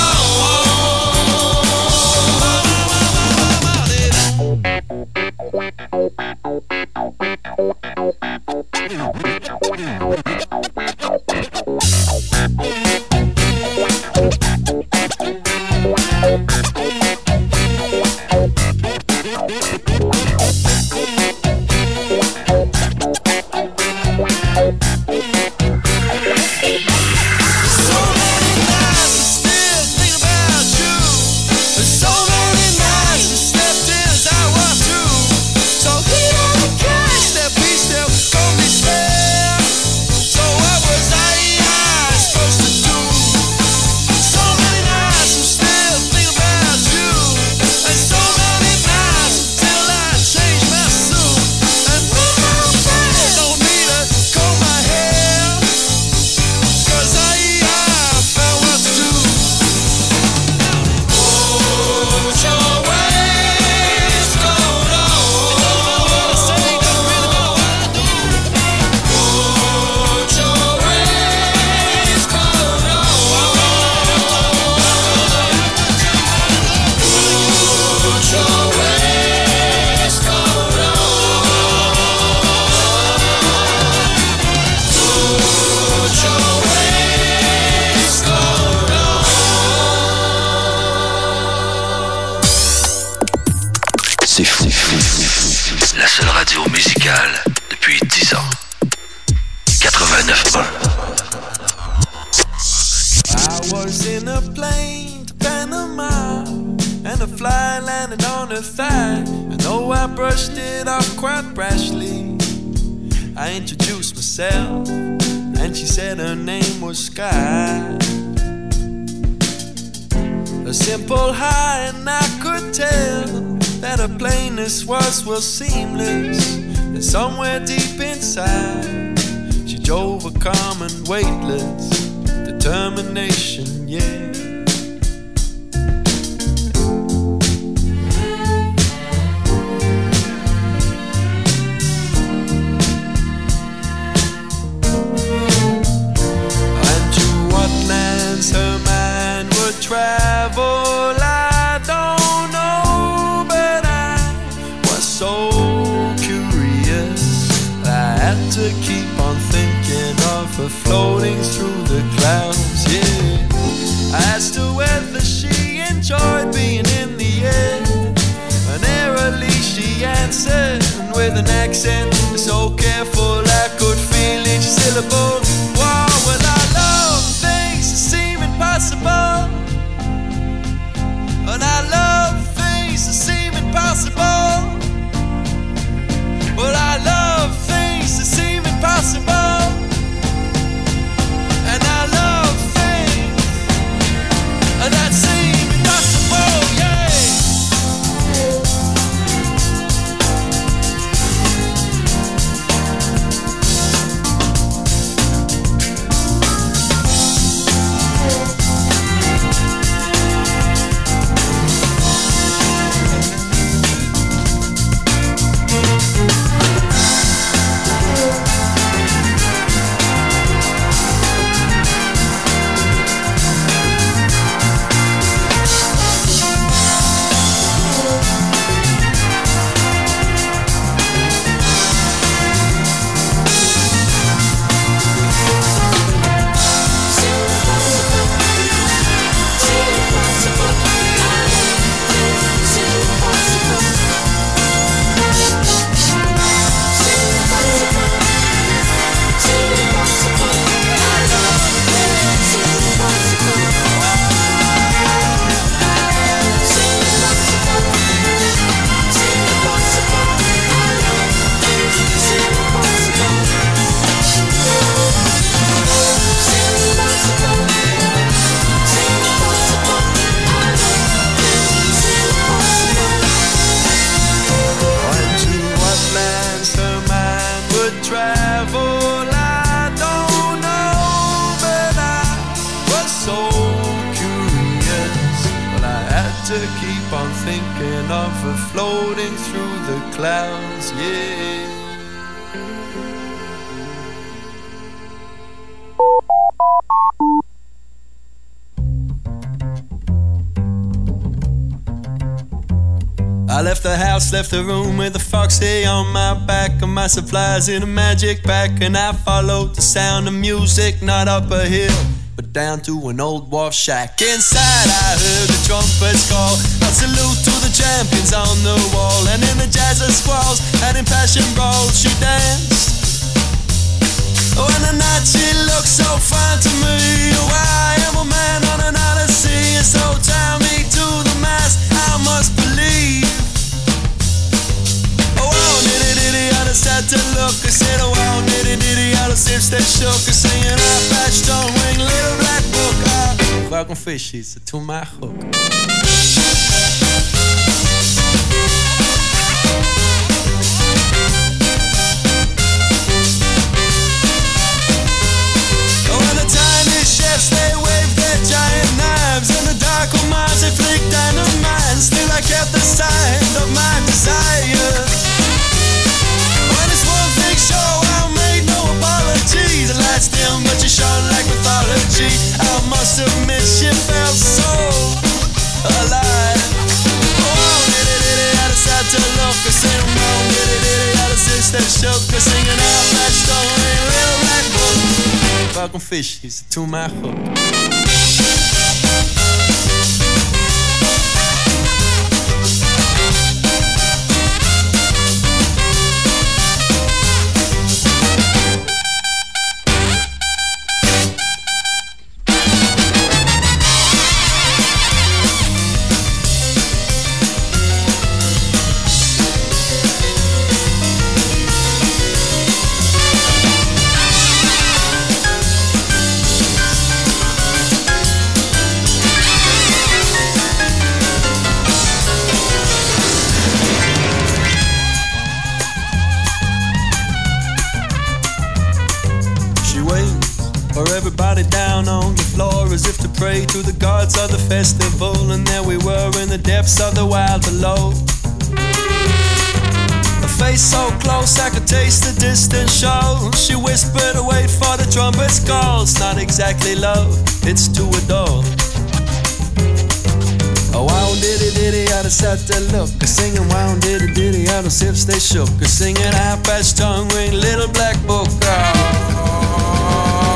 D: La seule radio musicale depuis 10 ans. 89.1.
G: I was in a plane to Panama, and the fly landed on her thigh. I know I brushed it off quite brashly. I introduced myself, and she said her name was Sky. A simple hi, and I could tell that her plainness was well seamless. And somewhere deep inside, she drove a calm and weightless determination, yeah. And to what lands her mind would travel, for floating through the clouds, yeah. I asked her whether she enjoyed being in the air, and airily she answered with an accent so careful I could feel each syllable. Wow, well I love things that seem impossible, and I love things that seem impossible. Well, I love things that seem impossible, and I love things that seem impossible, yeah. To keep on thinking of her floating through the clouds, yeah. I left the house, left the room with a foxy on my back and my supplies in a magic pack, and I followed the sound of music, not up a hill, but down to an old wharf shack. Inside I heard the trumpets call, a salute to the champions on the wall, and in the jazz of squalls and in passion brawls she danced. Oh, and the night she looked so fine to me. Oh, I am a man on an odyssey, and so tie me to the mast, I must believe. Oh, wow, diddy, I just had to look. I said, oh, wow, diddy, I just if they shook. I singing, I patched on wing, little black book. Fucking fishies to my hook. Oh, and the tiny chefs, they waved their giant knives, and the dark old minds, they flicked dynamite. Still I kept the sign of my desire. When it's one big show, I made no apology. The lights dim, but you shone like mythology. I must admit she felt so alive. Oh, diddy, I just had to look. I said, oh, diddy, I just if they shook. I singing out that story, little black book. Fucking fishies to my hook. Everybody down on the floor as if to pray to the gods of the festival, and there we were in the depths of the wild below. A face so close I could taste the distant show. She whispered, wait for the trumpet's call. It's not exactly love, it's to adore. Oh, wow, diddy, I just had to look. A singing, wow, diddy, I just hips they shook. A singing, high-patched tongue ring, little black book. Oh.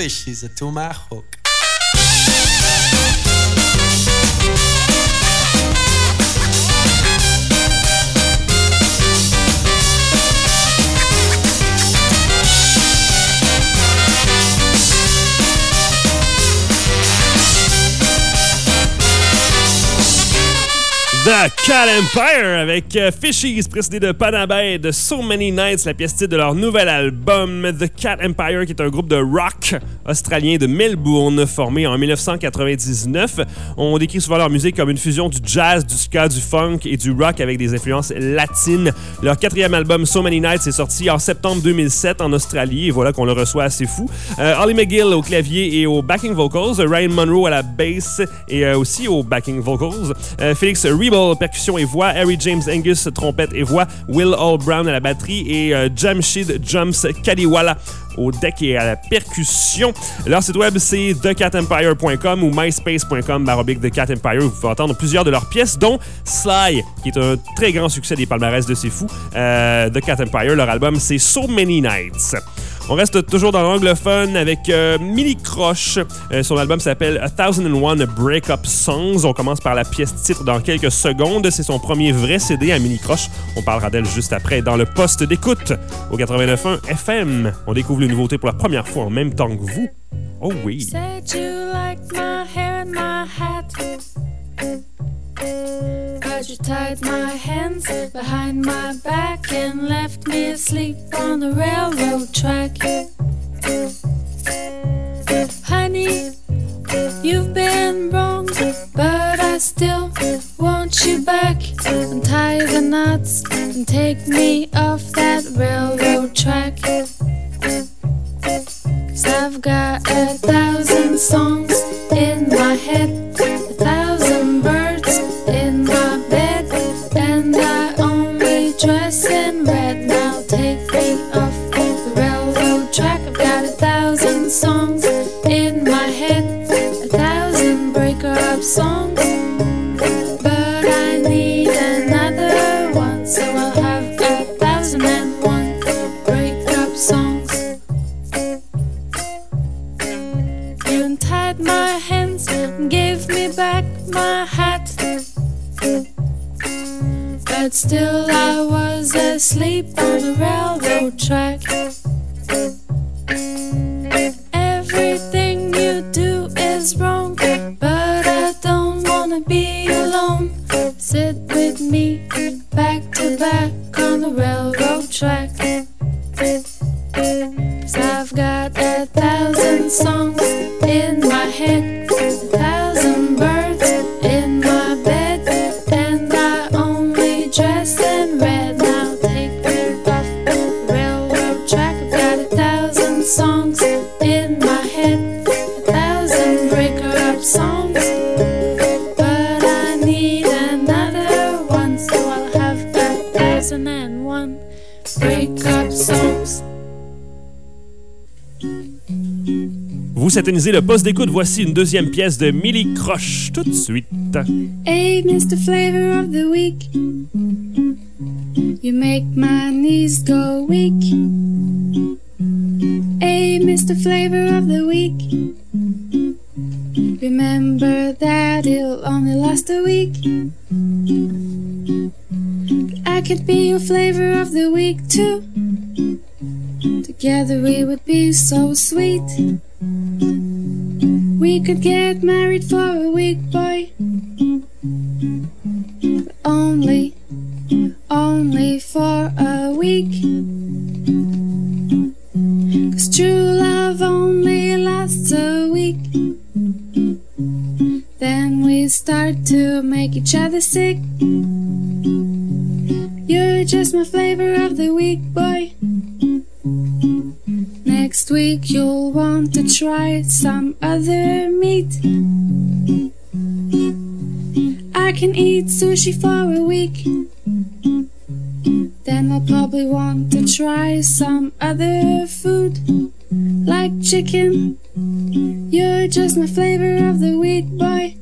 E: fishies are to my hook.
A: The Cat Empire avec Fishies, précédé de Panabay de So Many Nights, la pièce titre de leur nouvel album The Cat Empire, qui est un groupe de rock australien de Melbourne formé en 1999. On décrit souvent leur musique comme une fusion du jazz, du ska, du funk et du rock avec des influences latines. Leur quatrième album So Many Nights est sorti en septembre 2007 en Australie et voilà qu'on le reçoit assez fou. Holly McGill au clavier et aux backing vocals, Ryan Monroe à la bass et aussi aux backing vocals, Félix Rebel percussion et voix, Harry James Angus trompette et voix, Will Hall Brown à la batterie et Jamshid Jumps Kadiwala au deck et à la percussion. Leur site web, c'est thecatempire.com ou myspace.com/thecatempire. Vous pouvez entendre plusieurs de leurs pièces, dont Sly, qui est un très grand succès des palmarès de C'est Fou. The Cat Empire, leur album, c'est So Many Nights. On reste toujours dans l'anglophone avec Millie Croche. Son album s'appelle 1001 Breakup Songs. On commence par la pièce titre dans quelques secondes. C'est son premier vrai CD à Millie Croche. On parlera d'elle juste après dans le poste d'écoute au 89.1 FM. On découvre les nouveautés pour la première fois en même temps que vous. Oh oui!
B: Said you liked my hair and my hat, but you tied my hands behind my back and left me asleep on the railroad track. Honey, you've been wrong, but I still want you back. Untie the knots and take me off that railroad track. 'Cause I've got 1,000 songs in my head, 1,000 birds in my bed, and I only dress in red. Now take me off the railroad track. I've got 1,000 songs in my head, 1,000 breakup songs, but I need another one, so I'll have 1,001 breakup songs. You untied my hands and gave me back my hat, but still I was asleep on the railroad track. Everything you do is wrong, but I don't wanna be alone. Sit with me back to back on the railroad track. 'Cause I've got 1,000 songs in my head, 1,000 birds in my bed, and I only dress in red. Now take me off the railroad track. I've got 1,000 songs in my head, 1,000 breakup songs, but I need another one, so I'll have 1,001 breakup songs.
A: Vous satonisez le poste d'écoute. Voici une deuxième pièce de Millie Croche tout de suite.
B: Hey, Mr. Flavor of the Week, you make my knees go weak. Hey, Mr. Flavor of the Week, remember that it'll only last a week. I could be your flavor of the week too. Together we would be so sweet. We could get married for a week, boy, but only for a week. 'Cause true love only lasts a week. Then we start to make each other sick. You're just my flavor of the week, boy. Next week you'll want to try some other meat. I can eat sushi for a week. Then I'll probably want to try some other food, like chicken. You're just my flavor of the week, boy.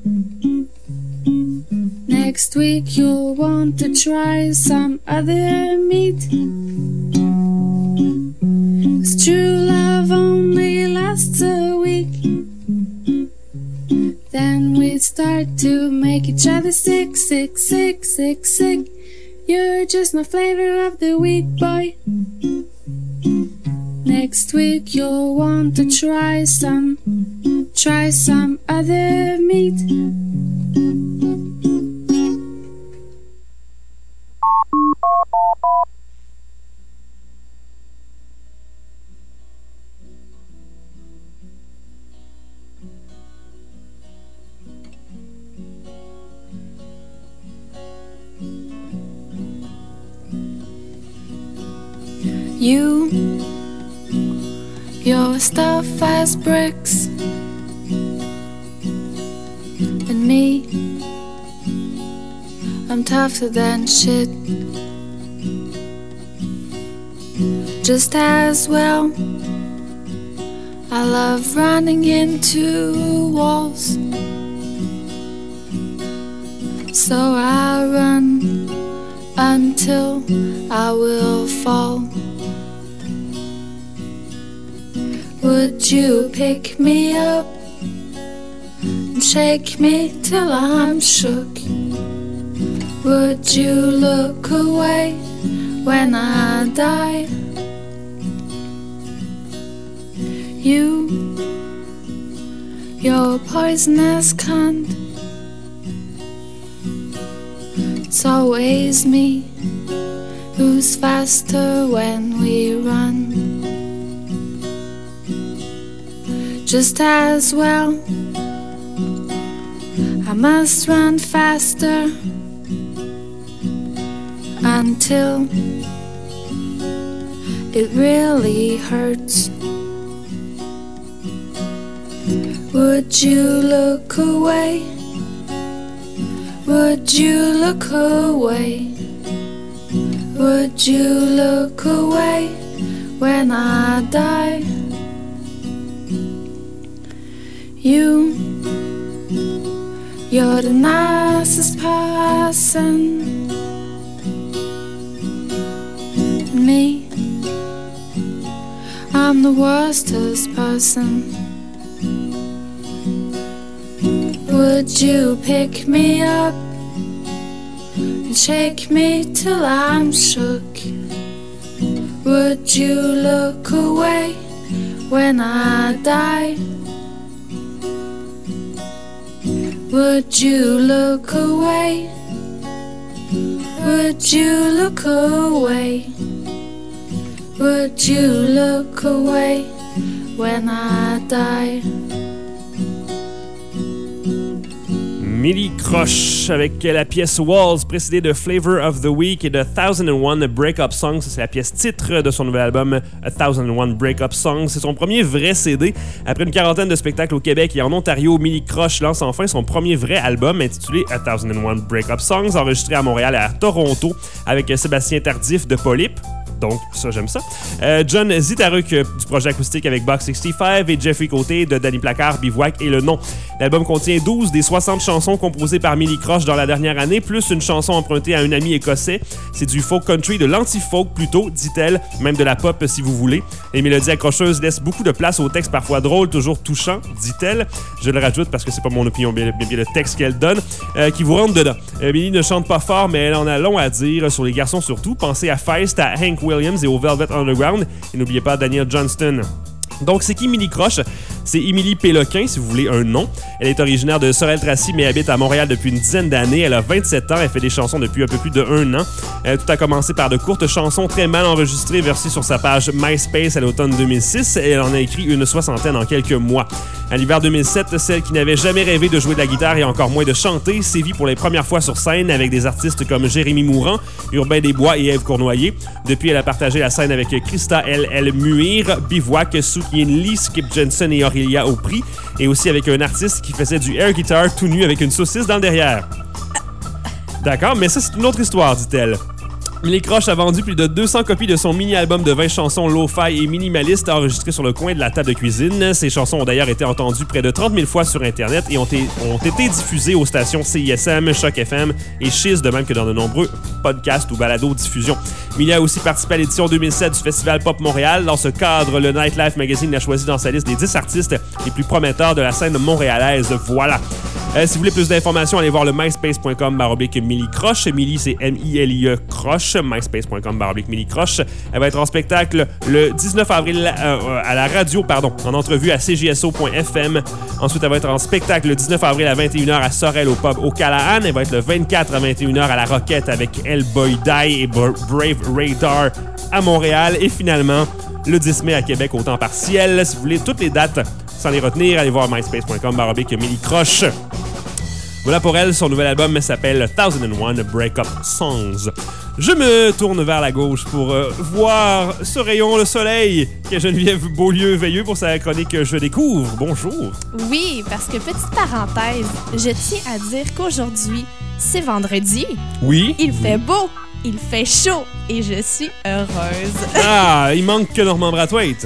B: Next week you'll want to try some other meat. 'Cause true love only lasts a might start to make each other sick, sick, sick, sick, sick. You're just my flavor of the week, boy. Next week you'll want to try some other meat. Your stuff as bricks, and me, I'm tougher than shit. Just as well, I love running into walls, so I run until I will fall. Would you pick me up and shake me till I'm shook? Would you look away when I die? You're poisonous cunt. It's always me who's faster when we run. Just as well, I must run faster until it really hurts. Would you look away? Would you look away? Would you look away when I die? You're the nicest person. Me, I'm the worstest person. Would you pick me up and shake me till I'm shook? Would you look away when I die? Would you look away? Would you look away? Would you look away when I die?
A: Millie Croche avec la pièce Walls, précédée de Flavor of the Week et de 1001 Breakup Songs. C'est la pièce titre de son nouvel album 1001 Breakup Songs. C'est son premier vrai CD. Après une quarantaine de spectacles au Québec et en Ontario, Millie Croche lance enfin son premier vrai album intitulé 1001 Breakup Songs, enregistré à Montréal et à Toronto avec Sébastien Tardif de Polype. Donc, ça, j'aime ça. John Zitaruk du projet acoustique avec Box 65 et Jeffrey Côté de Danny Placard, Bivouac et Le Nom. L'album contient 12 des 60 chansons composées par Millie Croche dans la dernière année, plus une chanson empruntée à un ami écossais. C'est du folk country, de l'anti-folk plutôt, dit-elle, même de la pop si vous voulez. Les mélodies accrocheuses laissent beaucoup de place aux textes parfois drôles, toujours touchants, dit-elle. Je le rajoute parce que c'est pas mon opinion, mais bien le texte qu'elle donne, qui vous rentre dedans. Millie ne chante pas fort, mais elle en a long à dire sur les garçons surtout. Pensez à Feist, à Hank Williams et au Velvet Underground. Et n'oubliez pas Daniel Johnston. Donc, c'est qui Millie Croche? C'est Émilie Péloquin, si vous voulez un nom. Elle est originaire de Sorel-Tracy, mais habite à Montréal depuis une dizaine d'années. Elle a 27 ans, elle fait des chansons depuis un peu plus de 1 an. Tout a commencé par de courtes chansons très mal enregistrées, versées sur sa page MySpace à l'automne 2006. Et elle en a écrit une soixantaine en quelques mois. À l'hiver 2007, celle qui n'avait jamais rêvé de jouer de la guitare et encore moins de chanter sévit pour les premières fois sur scène avec des artistes comme Jérémy Mourant, Urbain Desbois et Ève Cournoyer. Depuis, elle a partagé la scène avec Krista L. Muir, Bivouac, Suk Yin Lee, Skip Jensen et Aurélia Aupri, et aussi avec un artiste qui faisait du air guitar tout nu avec une saucisse dans le derrière. D'accord, mais ça c'est une autre histoire, dit-elle. Millie Croche a vendu plus de 200 copies de son mini-album de 20 chansons lo-fi et minimaliste enregistré sur le coin de la table de cuisine. Ces chansons ont d'ailleurs été entendues près de 30 000 fois sur Internet et ont été diffusées aux stations CISM, Choc FM et Chiz, de même que dans de nombreux podcasts ou balados-diffusions. Millie a aussi participé à l'édition 2007 du Festival Pop Montréal. Dans ce cadre, le Nightlife Magazine l'a choisi dans sa liste des 10 artistes les plus prometteurs de la scène montréalaise. Voilà. Si vous voulez plus d'informations, allez voir le myspace.com/millicroche. Millie, c'est M-I-L-I-E Croche. myspace.com/millicroche. Elle va être en spectacle le 19 avril à la radio, en entrevue à cjso.fm. Ensuite, elle va être en spectacle le 19 avril à 21h à Sorel au pub au Callahan. Elle va être le 24 à 21h à la Roquette avec Hellboy Die et Brave Radar à Montréal. Et finalement, le 10 mai à Québec au temps partiel. Si vous voulez toutes les dates sans les retenir, allez voir myspace.com/millicroche. Voilà pour elle, son nouvel album s'appelle 1001 Breakup Songs. Je me tourne vers la gauche pour voir ce rayon, le soleil, qu'est Geneviève Beaulieu-Veilleux pour sa chronique Je découvre. Bonjour.
H: Oui, parce que petite parenthèse, je tiens à dire qu'aujourd'hui, c'est vendredi.
A: Oui.
H: Il fait beau, il fait chaud et je suis heureuse.
A: Ah, il manque que Normand Brathwaite.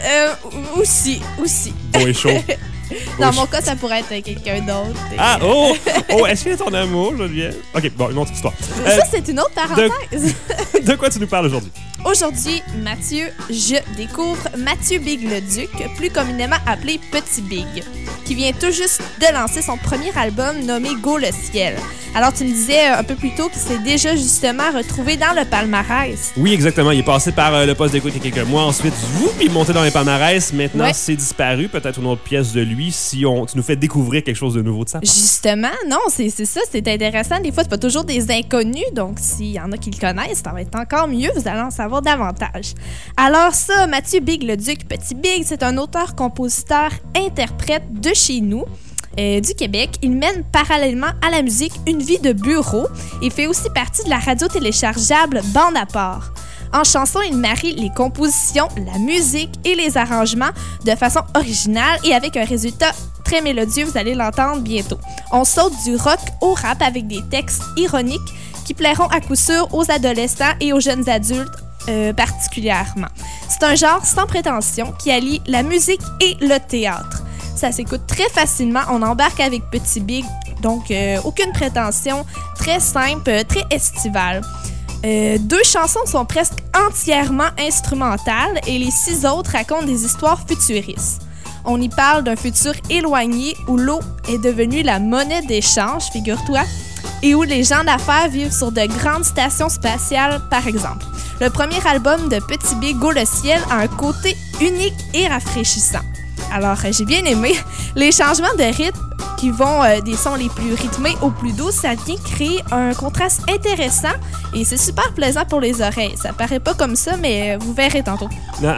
H: Aussi.
A: Beau et chaud.
H: Dans mon cas, ça pourrait être quelqu'un d'autre.
A: Ah, oh, est-ce qu'il y a ton amour, Geneviève? OK, bon, une autre histoire.
H: Ça, c'est une autre parenthèse.
A: De quoi tu nous parles aujourd'hui?
H: Aujourd'hui, Mathieu, je découvre Mathieu Big le Duc, plus communément appelé Petit Big, qui vient tout juste de lancer son premier album nommé Go le ciel. Alors, tu me disais un peu plus tôt qu'il s'est déjà justement retrouvé dans le palmarès.
A: Oui, exactement. Il est passé par le poste d'écoute il y a quelques mois. Ensuite, il est monté dans les palmarès. Maintenant, c'est disparu. Peut-être une autre pièce de lui si tu nous fais découvrir quelque chose de nouveau de ça.
H: Justement, non, c'est ça. C'est intéressant. Des fois, c'est pas toujours des inconnus. Donc, s'il y en a qui le connaissent, ça va être encore mieux. Vous allez en savoir davantage. Alors ça, Mathieu Big le Duc, Petit Big, c'est un auteur, compositeur, interprète de chez nous. Du Québec. Il mène parallèlement à la musique une vie de bureau et fait aussi partie de la radio téléchargeable Bande à part. En chanson, il marie les compositions, la musique et les arrangements de façon originale et avec un résultat très mélodieux, vous allez l'entendre bientôt. On saute du rock au rap avec des textes ironiques qui plairont à coup sûr aux adolescents et aux jeunes adultes particulièrement. C'est un genre sans prétention qui allie la musique et le théâtre. Ça s'écoute très facilement, on embarque avec Petit Big, donc aucune prétention, très simple, très estivale. 2 chansons sont presque entièrement instrumentales et les 6 autres racontent des histoires futuristes. On y parle d'un futur éloigné où l'eau est devenue la monnaie d'échange, figure-toi, et où les gens d'affaires vivent sur de grandes stations spatiales, par exemple. Le premier album de Petit Big, Go le ciel, a un côté unique et rafraîchissant. Alors, j'ai bien aimé. Les changements de rythme qui vont des sons les plus rythmés aux plus doux, ça vient créer un contraste intéressant et c'est super plaisant pour les oreilles. Ça paraît pas comme ça, mais vous verrez tantôt.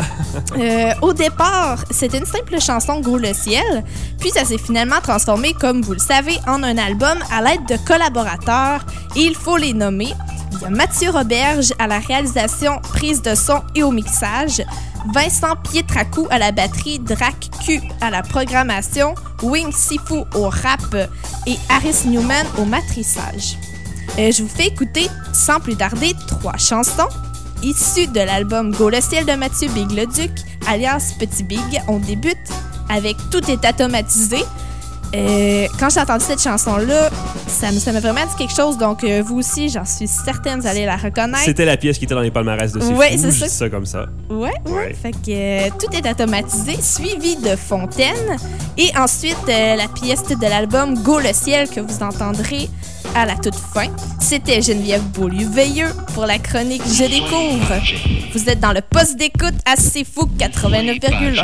H: Au départ, c'était une simple chanson Go le ciel, puis ça s'est finalement transformé, comme vous le savez, en un album à l'aide de collaborateurs et il faut les nommer. Il y a Mathieu Roberge à la réalisation, prise de son et au mixage, Vincent Pietracou à la batterie, Drac Q à la programmation, Wing Sifu au rap et Harris Newman au matrissage. Je vous fais écouter sans plus tarder 3 chansons issues de l'album Go le ciel de Mathieu Big le Duc, alias Petit Big. On débute avec Tout est automatisé. Quand j'ai entendu cette chanson-là, ça m'a vraiment dit quelque chose, donc vous aussi, j'en suis certaine, vous allez la reconnaître.
A: C'était la pièce qui était dans les palmarès de C'est
H: ouais,
A: fou,
H: c'est
A: je dis ça comme ça.
H: Ouais. Fait que Tout est automatisé, suivi de Fontaine, et ensuite la pièce de l'album Go le ciel que vous entendrez à la toute fin. C'était Geneviève Beaulieu-Veilleux pour la chronique Je découvre. Vous êtes dans le poste d'écoute à C'est Fou 89,1.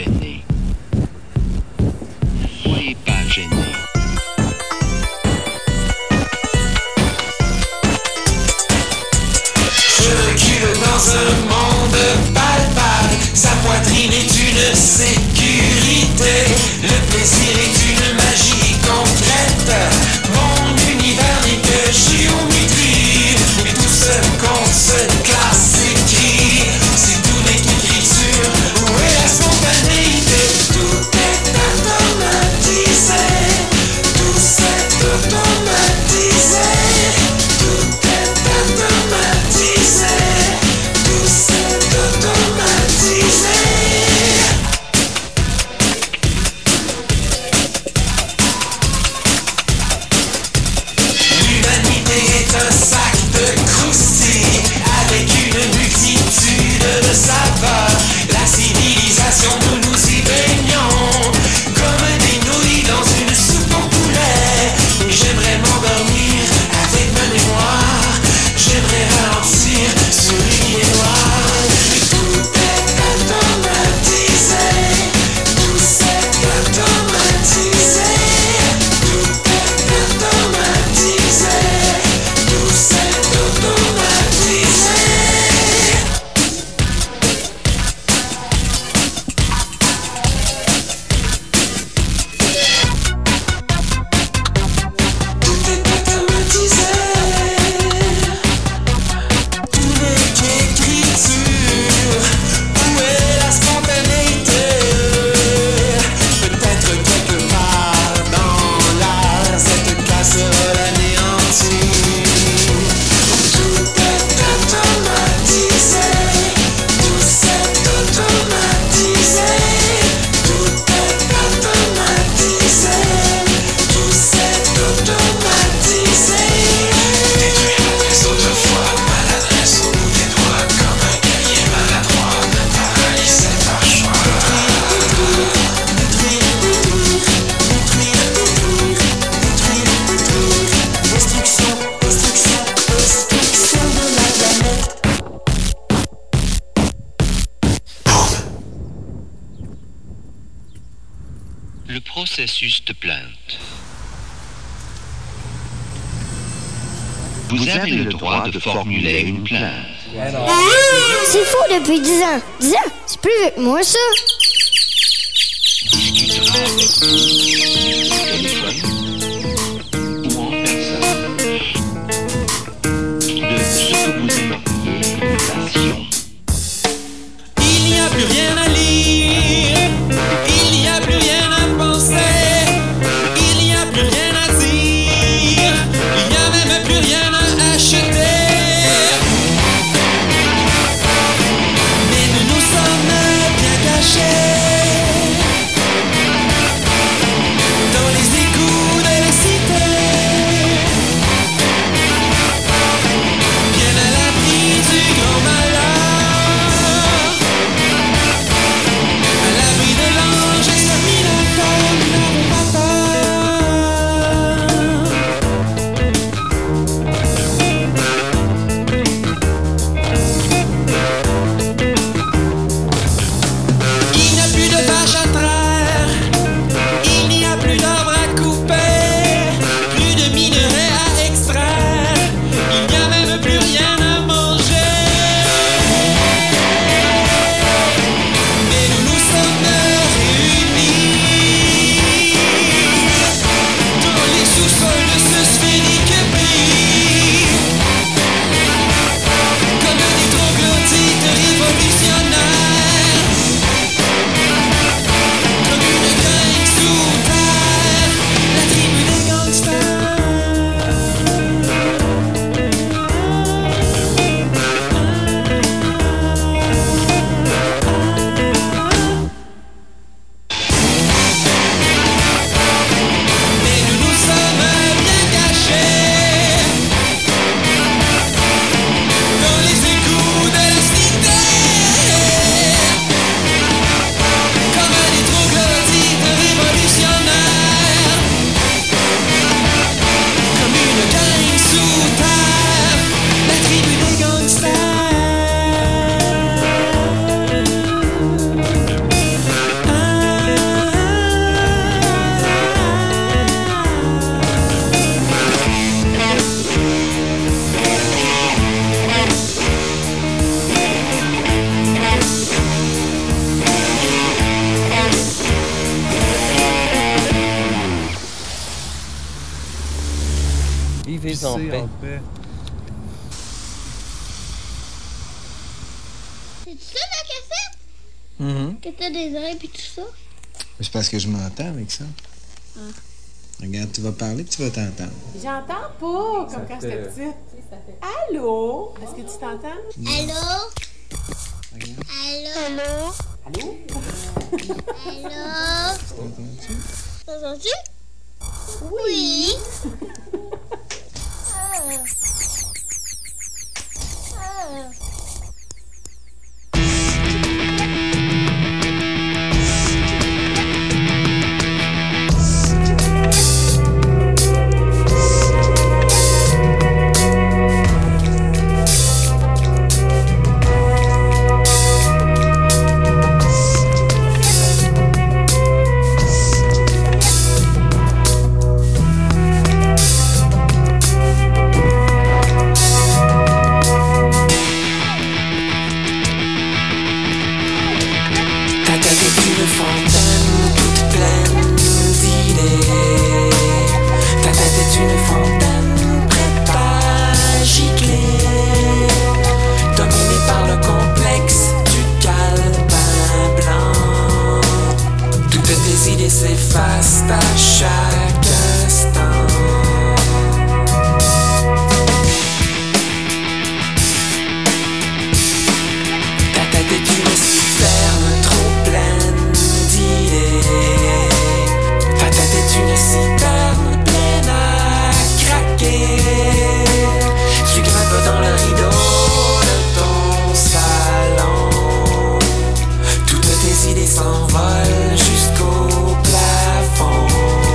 E: Je recule dans un monde palpable. Sa poitrine est une sécurité. Le plaisir est une magie concrète. Mon univers n'est que géométrie. Mais tout ce qu'on se classe écrit, si tout n'est qu'écriture, où est la spontanéité? Tout est automatisé.
D: Processus de plainte. Vous avez le droit de formuler une plainte.
F: C'est fou depuis 10 ans. 10 ans, c'est plus vieux que moi, ça.
D: Discutera avec vous au téléphone ou en personne de ce que vous aimeriez une passion.
E: Il n'y a plus rien à lire, il n'y a plus rien à penser, il n'y a plus rien à dire, il n'y a même plus rien à acheter. Mais nous nous sommes bien cachés dans les égouts de la cité, bien à l'abri du grand malheur, à l'abri de l'ange exterminateur, nous n'avons pas Il n'y a plus de vaches à traire, il n'y a plus d'arbres à couper, plus de minerais à extraire, il n'y a même plus rien à manger. Mais nous nous sommes réunis dans les sous-sols de ce sphérique pays, comme des troglodytes révolutionnaires, comme une gang sous terre, la tribu des gangsters. Mais nous nous sommes bien cachés dans les égouts de la cité, comme des troglodytes révolutionnaires, comme une gang sous terre, la tribu des gangsters.
I: Vivez en paix.
J: C'est ça la cassette? Que t'as des oreilles pis tout ça?
K: C'est parce que je m'entends avec ça. Regarde, tu vas parler puis tu vas t'entendre.
L: J'entends pas, comme quand j'étais petite. Allô? Est-ce que tu t'entends?
J: Allô? Allô?
L: Allô?
J: Allô?
K: T'entends-tu?
J: T'entends-tu? Oui.
E: Ta tête est une fontaine toute pleine d'idées. Ta tête est une fontaine prête à gicler, dominée par le complexe du calepin blanc. Toutes tes idées s'effacent à chaque instant. Ta tête est une citerne trop pleine d'idées. Ta tête est une citerne pleine à craquer. Tu grimpes dans le rideau de ton salon. Toutes tes idées s'envolent jusqu'au plafond.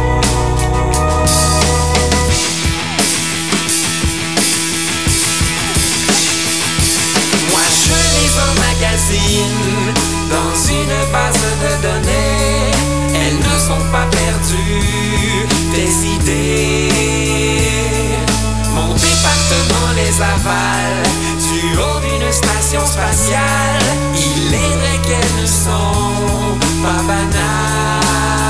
E: Moi je les emmagasine dans une base de données elles ne sont pas perdues, tes idées. Mon département les avale du haut d'une station spatiale. Il est vrai qu'elles ne sont pas banales.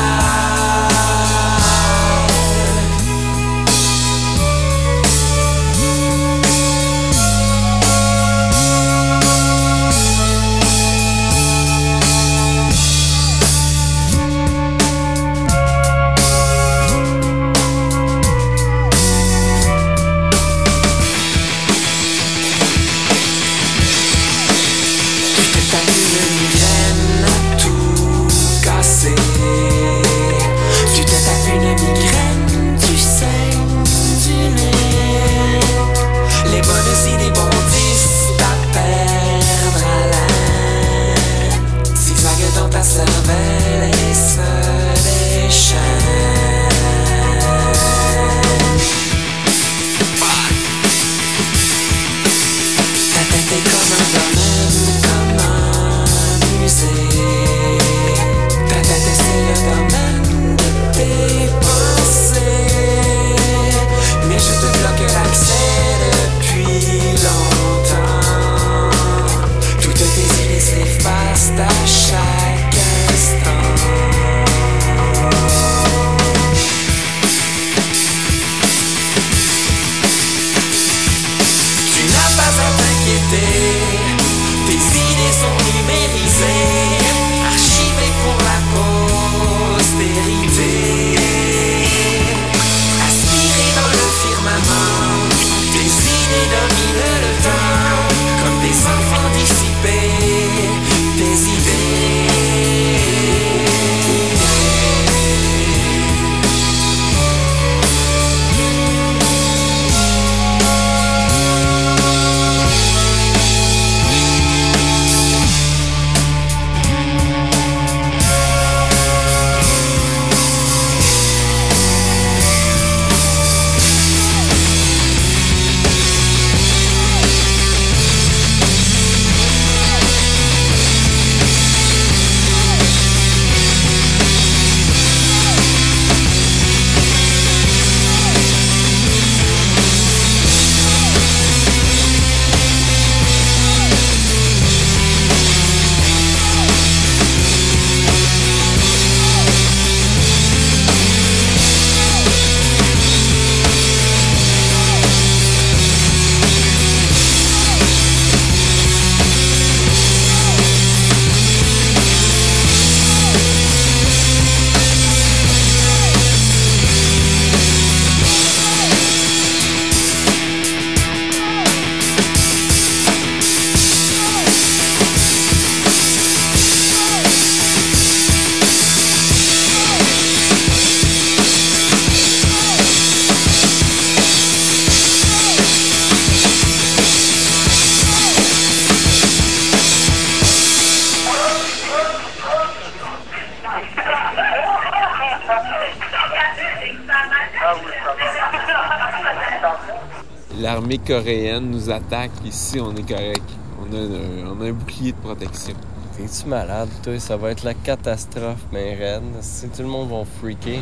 I: L'armée coréenne nous attaque, ici on est correct. On a un bouclier de protection.
M: T'es-tu malade, toi? Ça va être la catastrophe, mais raide. Si tout le monde va freaker.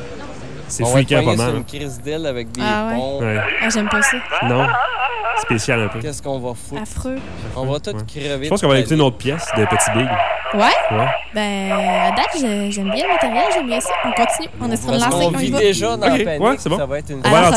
A: C'est freakant pas mal.
M: On va être sur une crise d'île avec des
H: ponts.
A: Ouais.
H: Ah, j'aime pas ça.
A: Non. Spécial un peu.
M: Qu'est-ce qu'on va foutre?
H: Affreux.
M: On va tout crever.
A: Je pense qu'on va écouter une autre pièce de Petit Big.
H: Ouais? Ben, à date, j'aime bien le matériel, j'aime bien ça. On continue. On est sur une lancée.
M: On vit déjà dans la panique.
A: Ouais, c'est bon.
M: Ça va être une...
H: Alors,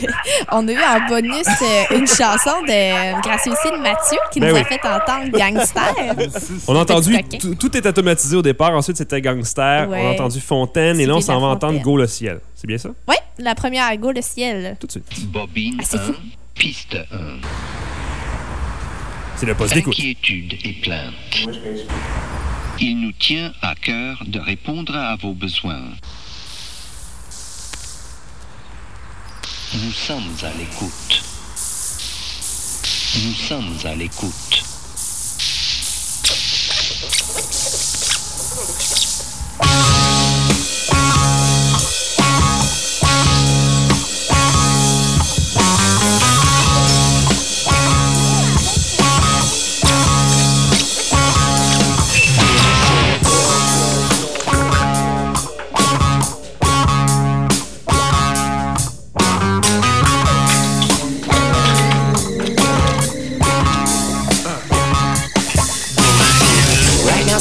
H: on a eu en bonus une chanson de Gracieuseté de Mathieu qui nous a fait entendre Gangster.
A: On a entendu Tout est automatisé au départ. Ensuite, c'était Gangster.
H: Ouais.
A: On a entendu Fontaine. Et là, on s'en va entendre Go le ciel. C'est bien ça?
H: Oui, la première, Go le ciel.
A: Tout de suite.
D: Bobine 1, piste 1.
A: C'est le poste d'écoute.
D: Inquiétude et plainte. Il nous tient à cœur de répondre à vos besoins. Nous sommes à l'écoute. Nous sommes à l'écoute.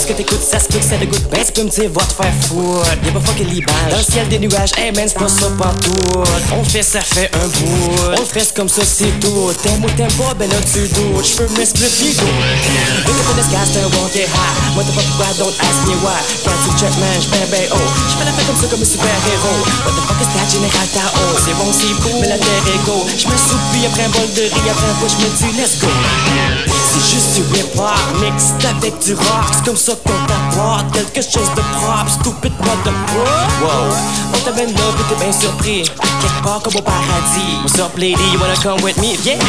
N: que t'écoutes, ça se peut que ça dégoûte. Ben tu peux me dire, va te faire foutre. Y'a pas fucking libage. Dans le ciel des nuages, hey man, c'est pas ça pantoute. On fait, ça fait un bout. On le fait comme ça, c'est tout. T'aimes ou t'aimes pas, ben là tu doutes. J'peux me split pis go. Look up in the sky, still won't get high. What the fuck, why, don't ask me why. Can't see check man, j'fais ben oh. J'fais la fête comme ça comme un super héros. What the fuck is that, général Tao? C'est bon, c'est beau, mais la terre est go. J'me soupis après un bol de riz, après un push, j'me dis let's go. C'est juste du hip-hop mixed avec du rock. C'est comme ça qu'on t'apporte quelque chose de propre. Stupid motherfucker. Wow, on t'amène là pis t'es bien surpris. Quelque part comme au paradis. What's up lady, you wanna come with me? Yeah.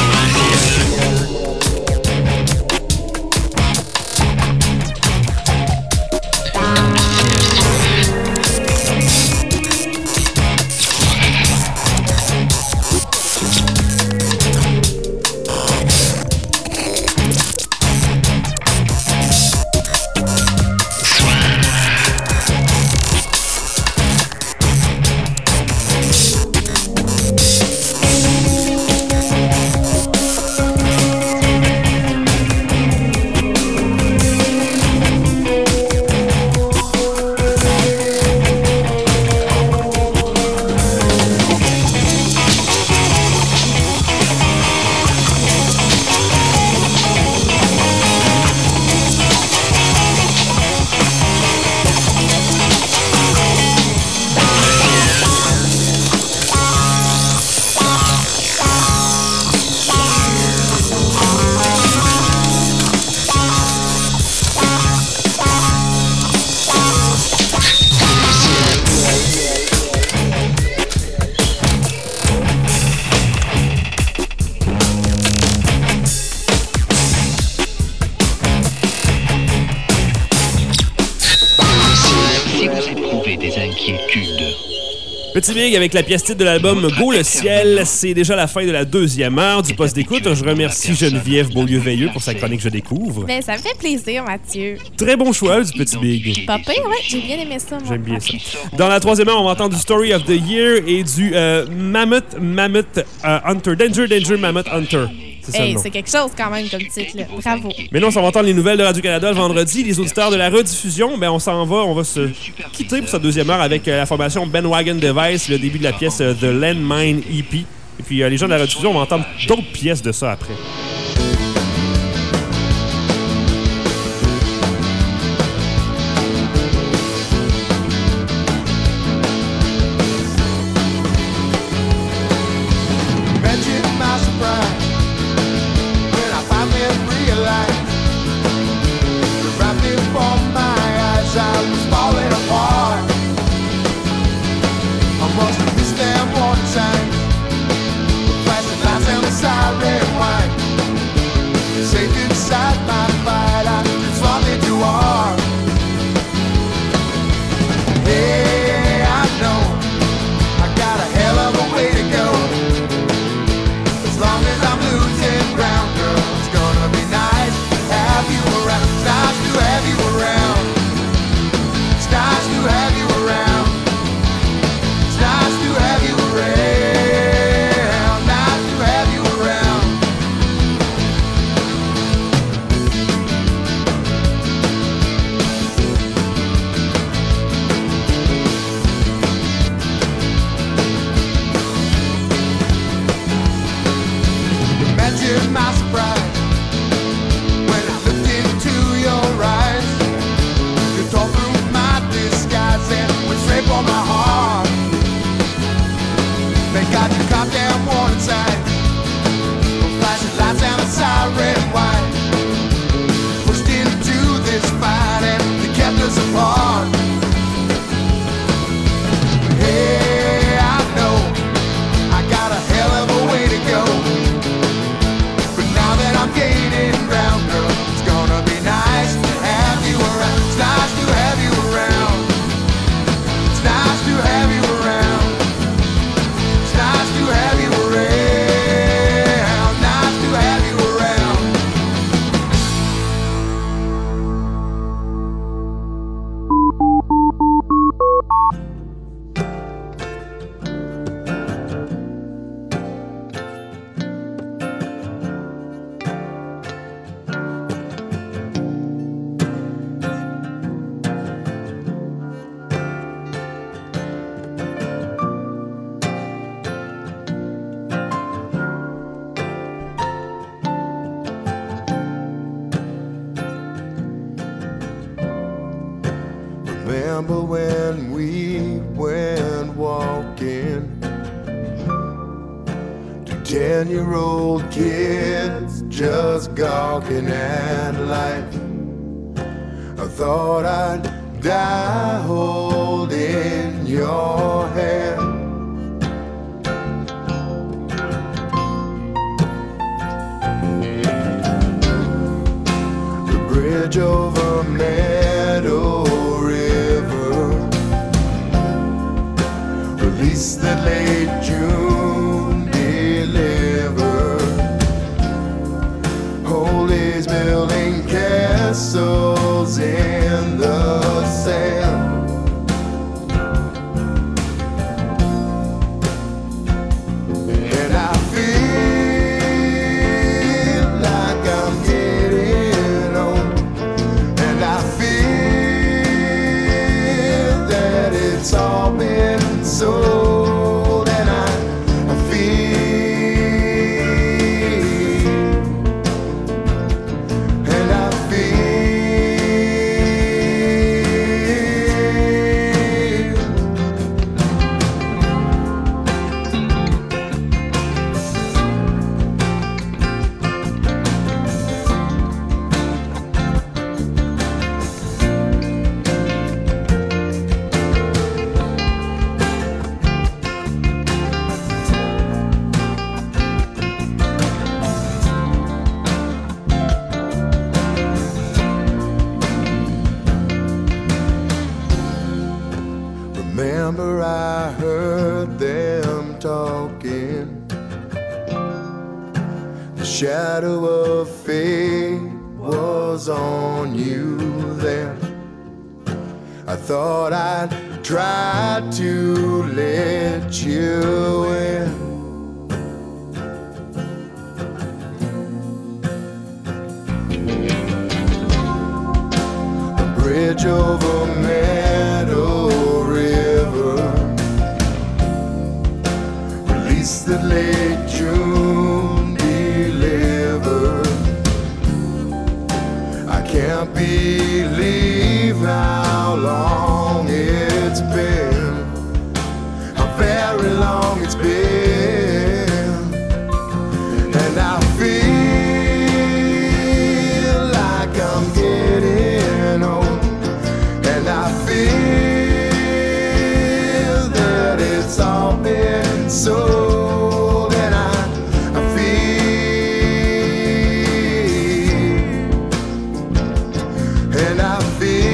A: Petit Big avec la pièce titre de l'album Go le ciel. C'est déjà la fin de la deuxième heure du poste d'écoute. Je remercie Geneviève Beaulieu-Veilleux pour sa chronique Je découvre.
H: Ben, ça me fait plaisir, Mathieu.
A: Très bon choix du Petit Big.
H: Pas pire, ouais, j'ai bien aimé ça, moi.
A: J'aime bien ça. Dans la troisième heure, on va entendre du Story of the Year et du Mammoth Hunter. Danger Mammoth Hunter.
H: Hey, c'est quelque chose quand même comme titre, là. Bravo.
A: Mais non, on va entendre les nouvelles de Radio-Canada le vendredi. Les auditeurs de la rediffusion, ben on s'en va. On va se quitter pour cette deuxième heure avec la formation Ben Wagon Device, le début de la pièce The Landmine EP. Et puis les gens de la rediffusion vont entendre d'autres pièces de ça après.
O: Siren wine.
G: Remember when we went walking, 10-year-old kids just gawking at life. I thought I'd die holding your hand. The bridge over Meadow River, released that late June delivered. Holy's building castles in the sand. And I feel like I'm getting old, and I feel that it's all been sold, and I feel, and I feel. Remember I heard them talking. The shadow of fate was on you then. I thought I'd try to let you in. A bridge over Meadow River, released the late June delivered. I can't believe how long it's been, how very long it's been. And I feel like I'm getting old, and I feel that it's all been sold, and I feel, and I feel.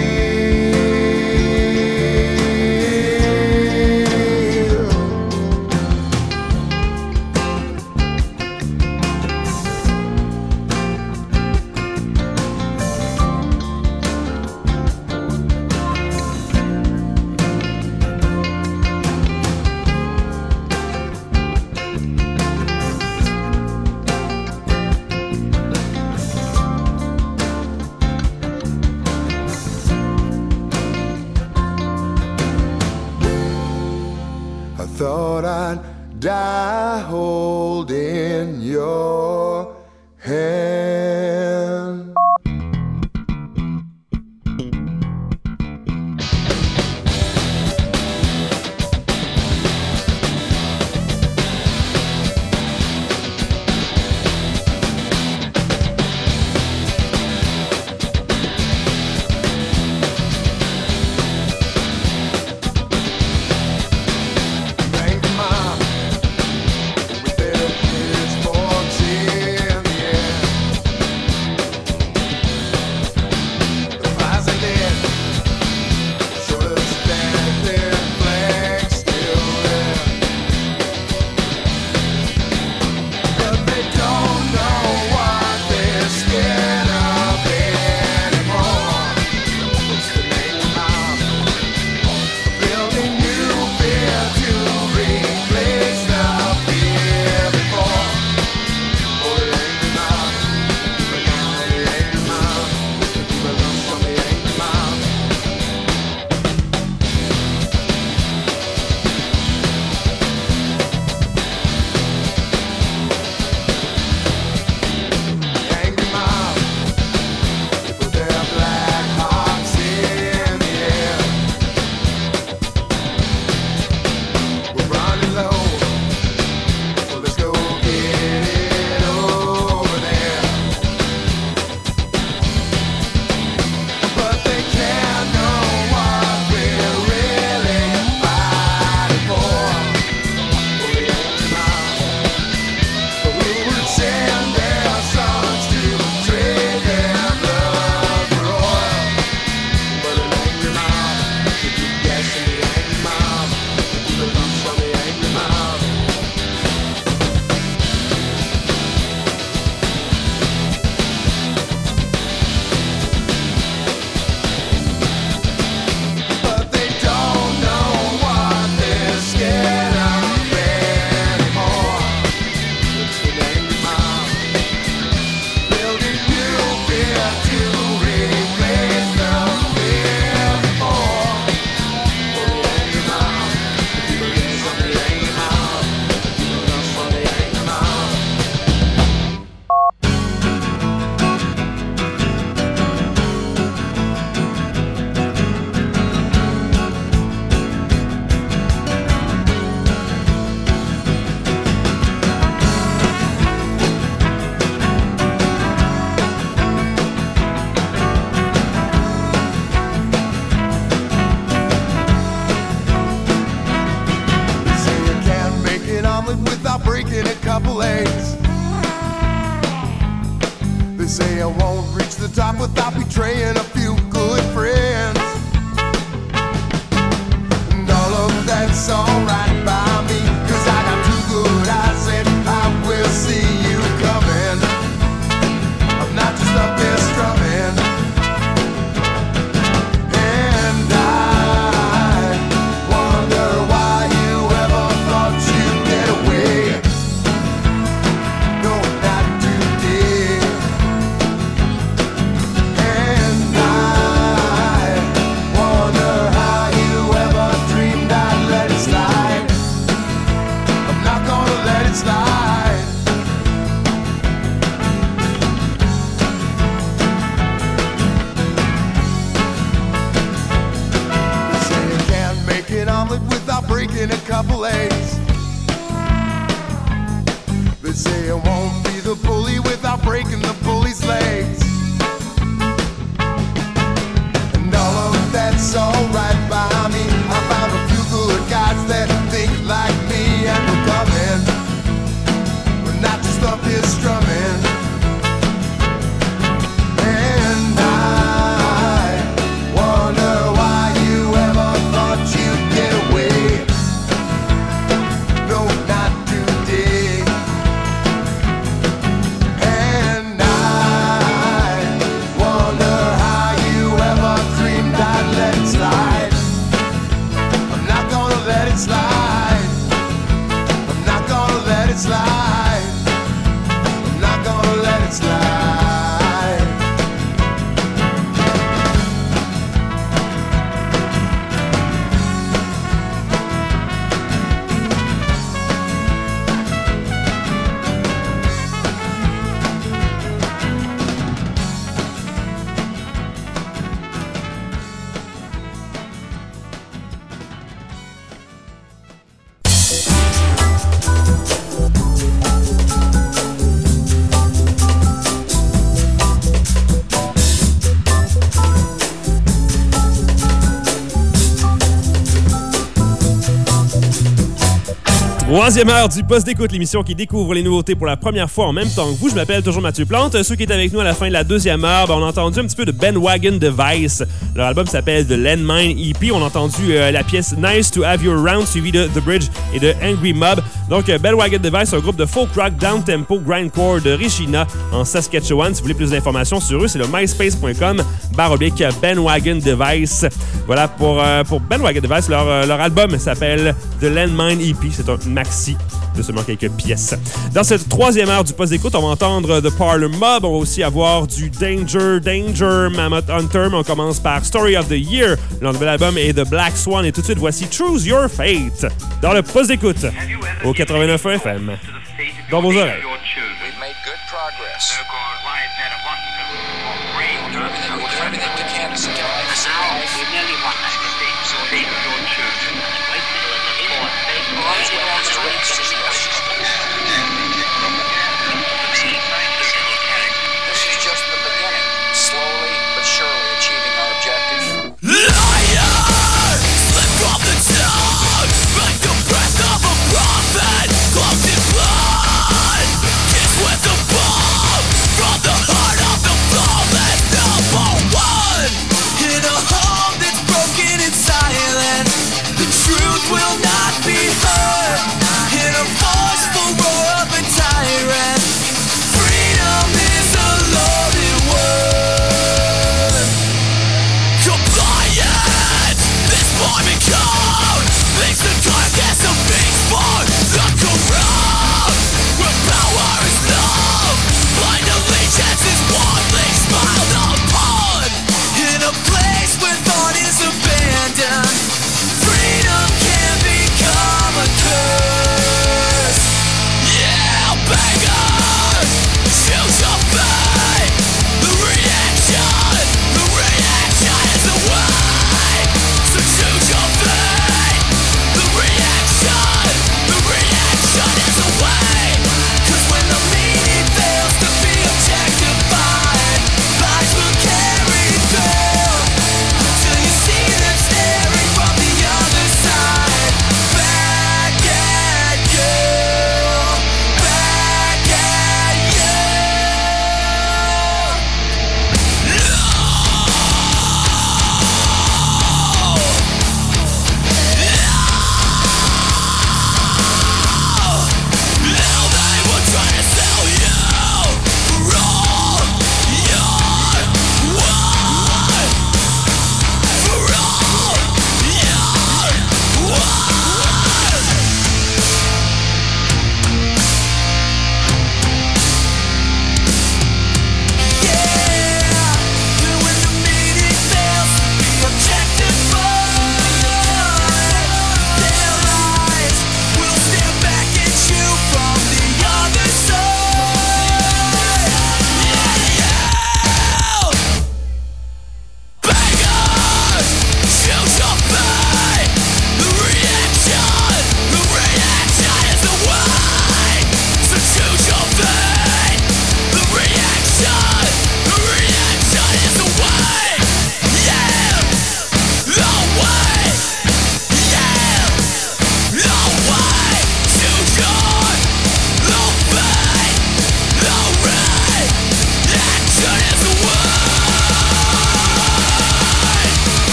G: I thought I'd die holding your hand. Thank you, Mom, with say I won't reach the top without betraying a few good friends. And all of that's alright by me, 'cause I got two good eyes and I will see you coming. I'm not just up there strumming. And I wonder why you ever thought you'd get away. No, not today. And I wonder how you ever dreamed I'd let it slide. I'm not gonna let it slide. They say you can't make an omelet without breaking a couple eggs. They say I won't be the bully without breaking the bully's legs. And all of that's alright by me. I found a few good guys that think like me, and we're coming. We're not just up here strumming. And I wonder why you ever thought you'd get away. No, not today. And I wonder how you ever dreamed I'd let it slide. I'm not gonna let it slide. I'm not gonna let it slide. I'm not gonna let it slide.
A: Troisième heure du Poste d'écoute, l'émission qui découvre les nouveautés pour la première fois en même temps que vous. Je m'appelle toujours Mathieu Plante. Ceux qui étaient avec nous à la fin de la deuxième heure, on a entendu un petit peu de Bandwagon Device. Leur album s'appelle The Landmine EP. On a entendu la pièce Nice to Have You Around, suivi de The Bridge et de Angry Mob. Donc, Bandwagon Device, un groupe de folk rock down-tempo grindcore de Regina en Saskatchewan. Si vous voulez plus d'informations sur eux, c'est le myspace.com/Bandwagon Device. Voilà pour Bandwagon Device. Leur album s'appelle The Landmine EP. C'est un maxi de seulement quelques pièces. Dans cette troisième heure du Poste d'écoute, on va entendre The Parlor Mob. On va aussi avoir du Danger, Mammoth Hunter. Mais on commence par Story of the Year. Leur nouvel album est The Black Swan. Et tout de suite, voici Choose Your Fate dans le Poste d'écoute au 89.1 FM. Dans vos oreilles.
O: We've made good progress. We'll do everything we can to survive. This is just the beginning, slowly but surely achieving our objective.
E: Slip from the tongue, like the breath of a prophet, cloaked in blood. Kiss with the bomb from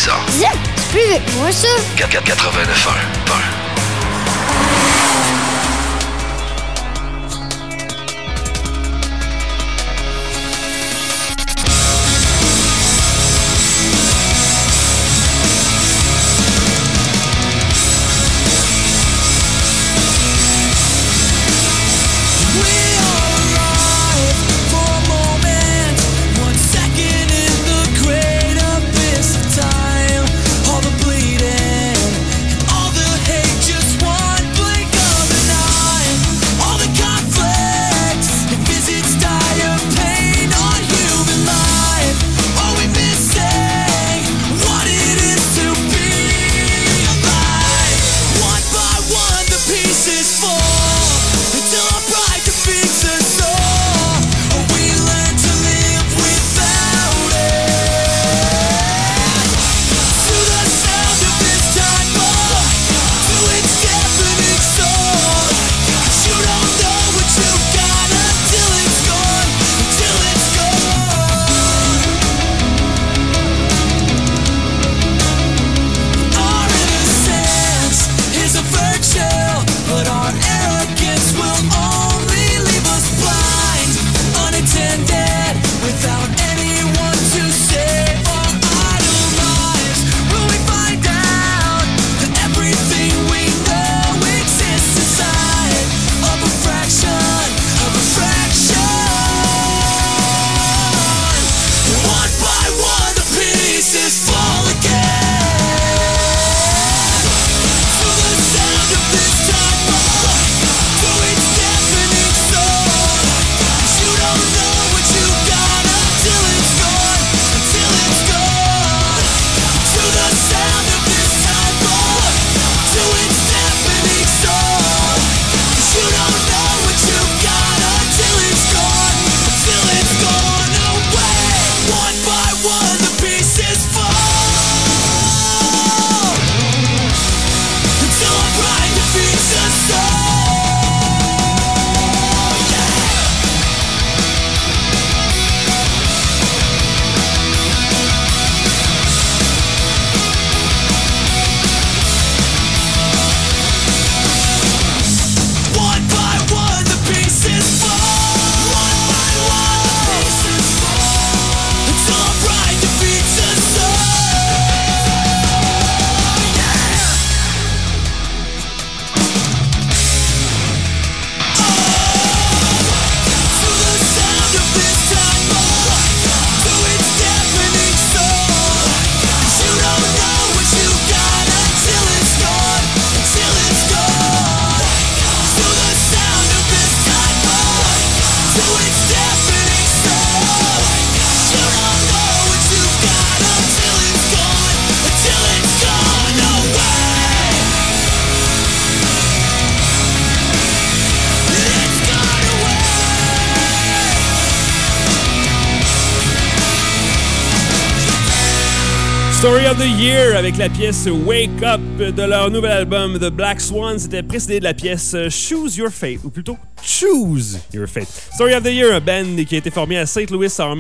P: ça.
J: Zip, c'est plus vite que moi, ça.
P: 89.1.
A: Story of the Year avec la pièce Wake Up de leur nouvel album The Black Swan. C'était précédé de la pièce Choose Your Fate, ou plutôt Choose Your Fate. Story of the Year, un band qui a été formé à St. Louis en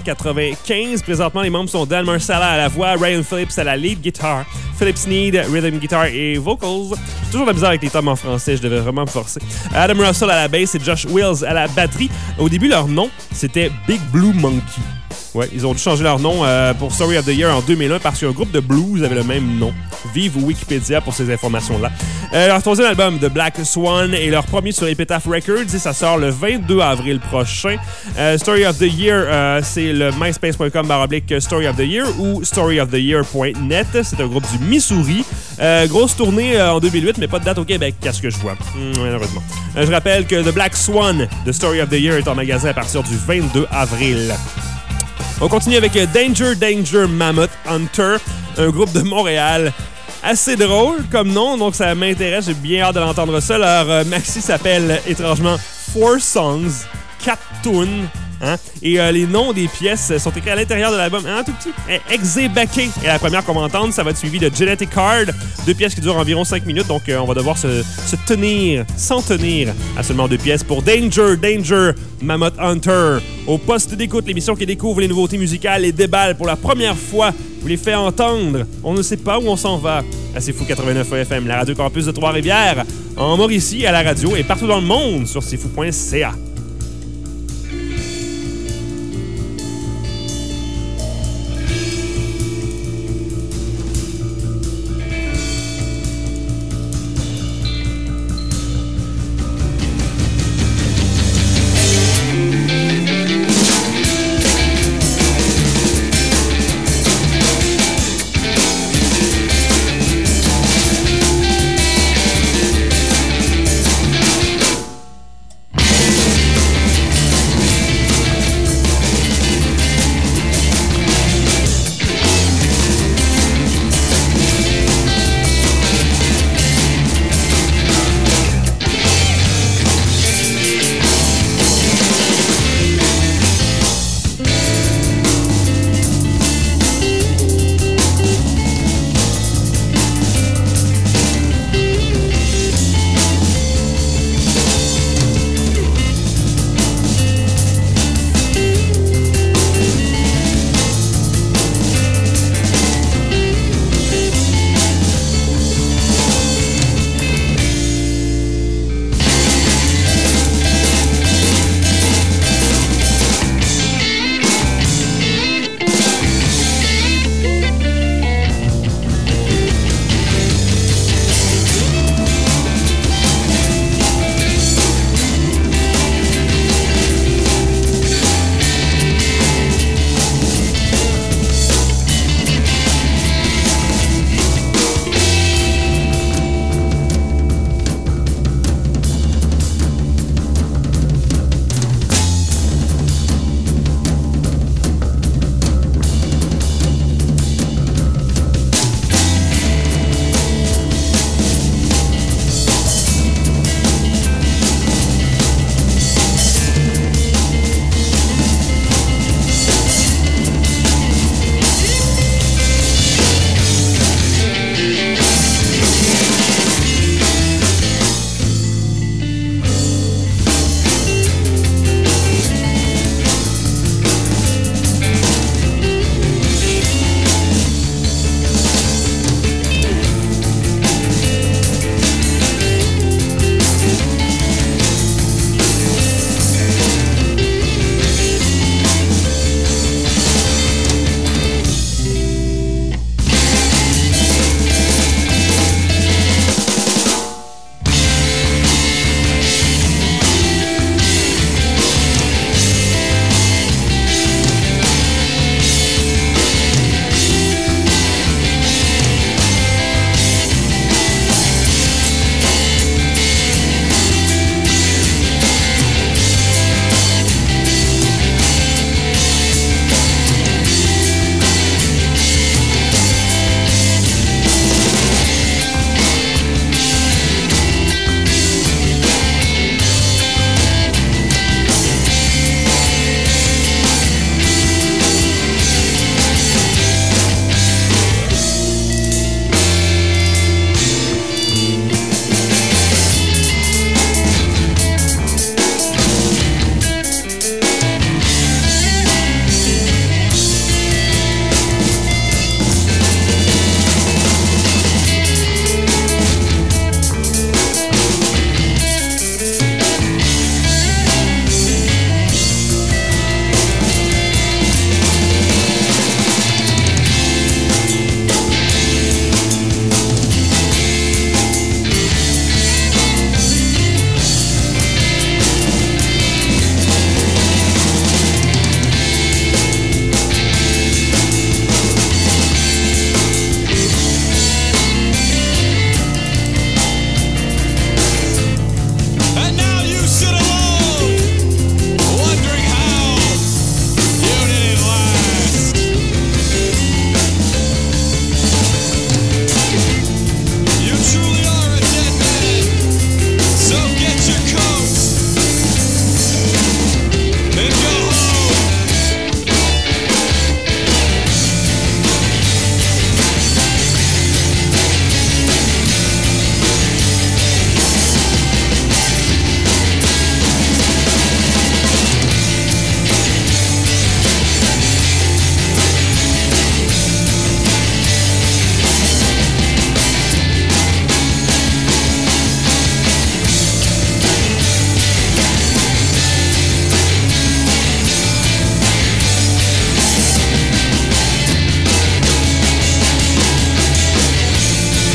A: 1995. Présentement, les membres sont Dan Marsala à la voix, Ryan Phillips à la lead guitar, Philip Sneed, rhythm guitar et vocals. J'ai toujours de la misère avec les tomes en français, je devais vraiment me forcer. Adam Russell à la bass et Josh Wills à la batterie. Au début, leur nom, c'était Big Blue Monkey. Ouais, ils ont dû changer leur nom pour Story of the Year en 2001 parce qu'un groupe de blues avait le même nom. Vive Wikipédia pour ces informations-là. Leur troisième album, The Black Swan, est leur premier sur Epitaph Records et ça sort le 22 avril prochain. Story of the Year, c'est le myspace.com/Story of the Year ou storyoftheyear.net. C'est un groupe du Missouri. Grosse tournée en 2008, mais pas de date au Québec, qu'à ce que je vois. Malheureusement. Je rappelle que The Black Swan de Story of the Year est en magasin à partir du 22 avril. On continue avec Danger Mammoth Hunter, un groupe de Montréal. Assez drôle comme nom, donc ça m'intéresse, j'ai bien hâte de l'entendre ça. Leur maxi s'appelle étrangement 4 Songs, 4 tunes, Hein? Et les noms des pièces sont écrits à l'intérieur de l'album. Un tout petit. Exebake est la première qu'on va entendre. Ça va être suivi de Genetic Card. 2 pièces qui durent environ 5 minutes. Donc, on va devoir s'en tenir à seulement 2 pièces pour Danger, Mammoth Hunter. Au poste d'écoute, l'émission qui découvre les nouveautés musicales et déballe pour la première fois. Vous les fait entendre. On ne sait pas où on s'en va. À C'est Fou 89 FM, la radio campus de Trois-Rivières, en Mauricie, à la radio et partout dans le monde sur cfou.ca.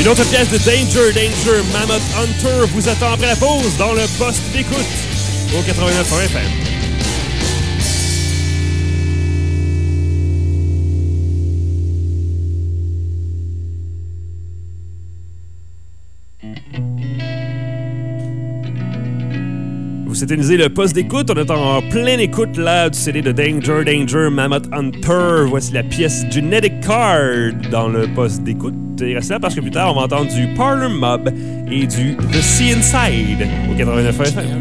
A: Une autre pièce de Danger, Mammoth Hunter vous attend après la pause dans le poste d'écoute au 89.1 FM. Vous synthétisez le poste d'écoute. On est en pleine écoute là du CD de Danger, Mammoth Hunter. Voici la pièce Genetic Card dans le poste d'écoute. Et restez là parce que plus tard, on va entendre du Parlor Mob et du The Sea Inside au 89 FM.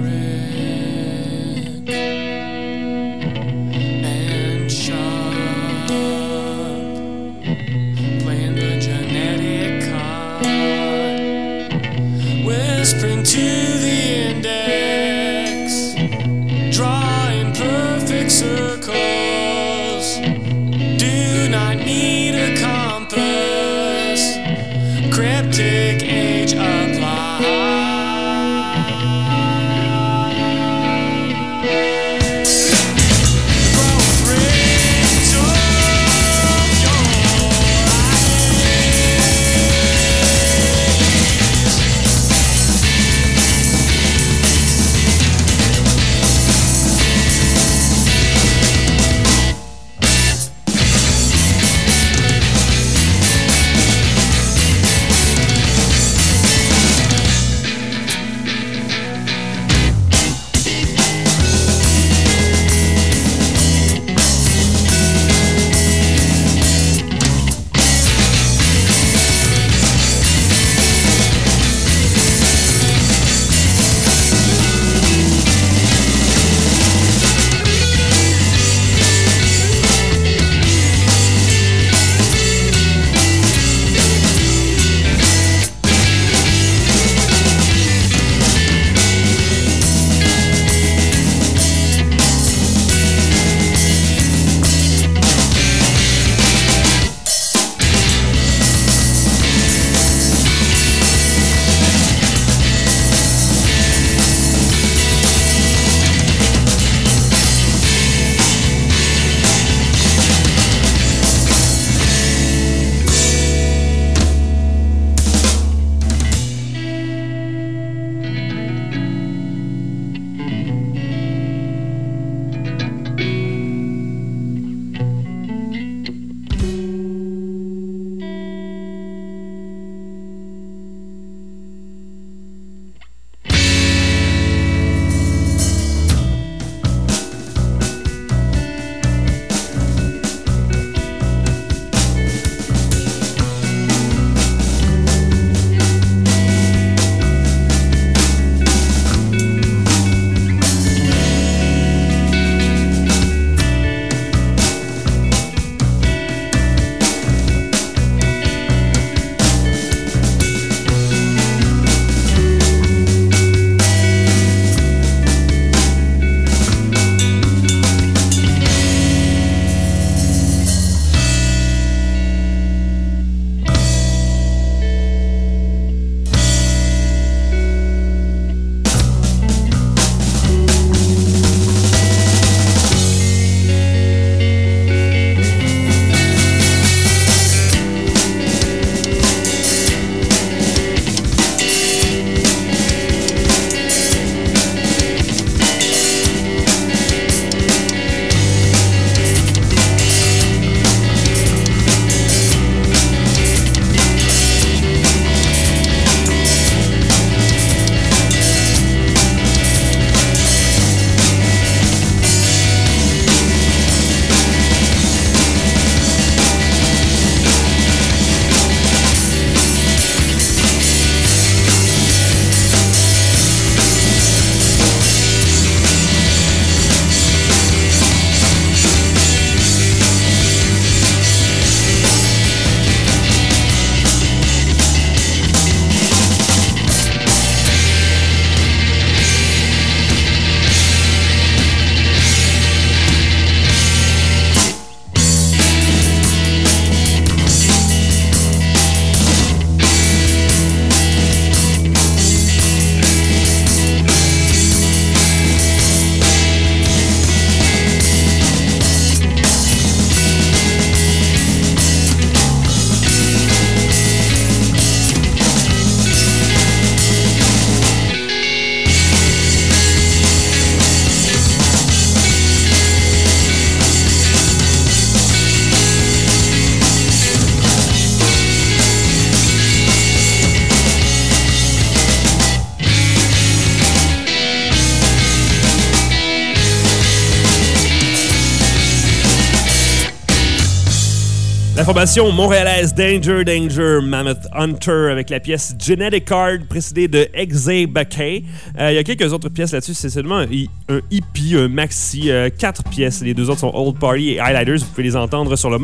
A: formation montréalaise Danger Danger Mammoth Hunter avec la pièce Genetic Card précédée de Exe Bakay. Il y a quelques autres pièces là-dessus. C'est seulement un EP, un maxi, 4 pièces. Les 2 autres sont Old Party et Highlighters. Vous pouvez les entendre sur le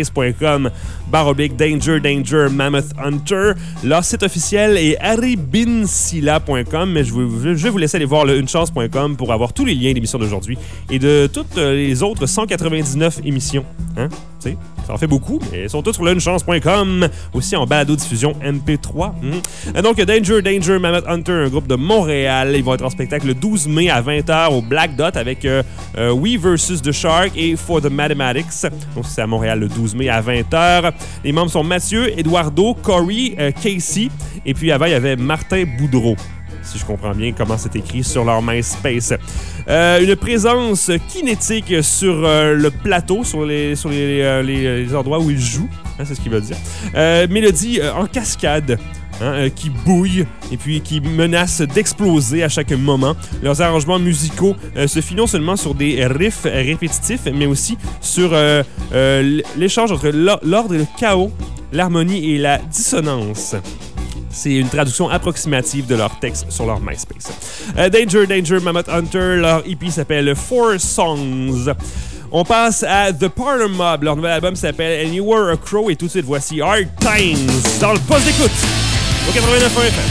A: myspace.com/Danger Danger Mammoth Hunter. Leur site officiel est aribinsila.com, mais je vais vous laisser aller voir le unechance.com pour avoir tous les liens d'émissions d'aujourd'hui et de toutes les autres 199 émissions. Hein? Tu sais, ça en fait beaucoup, mais ils sont tous sur lunechance.com, aussi en balado-diffusion MP3. Donc, Danger Danger Mammoth Hunter, un groupe de Montréal. Ils vont être en spectacle le 12 mai à 20h au Black Dot avec We vs. The Shark et For the Mathematics. Donc, c'est à Montréal le 12 mai à 20h. Les membres sont Mathieu, Eduardo, Corey, Casey, et puis avant, il y avait Martin Boudreau, si je comprends bien comment c'est écrit sur leur MySpace. Une présence kinétique sur le plateau, sur les endroits où ils jouent, hein, c'est ce qu'il veut dire. Mélodie en cascade, hein, qui bouille et puis qui menace d'exploser à chaque moment. Leurs arrangements musicaux se finent non seulement sur des riffs répétitifs, mais aussi sur l'échange entre l'ordre et le chaos, l'harmonie et la dissonance. C'est une traduction approximative de leur texte sur leur MySpace. Danger Danger Mammoth Hunter, leur EP s'appelle 4 Songs. On passe à The Parlor Mob. Leur nouvel album s'appelle And You Were a Crow. Et tout de suite, voici Hard Times dans le poste d'écoute au 89.1 FM.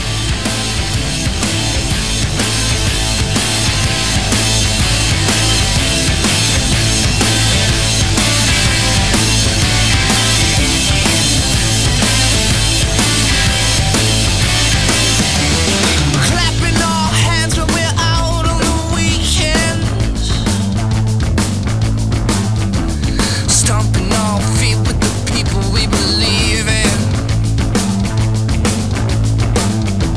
E: People we believe in.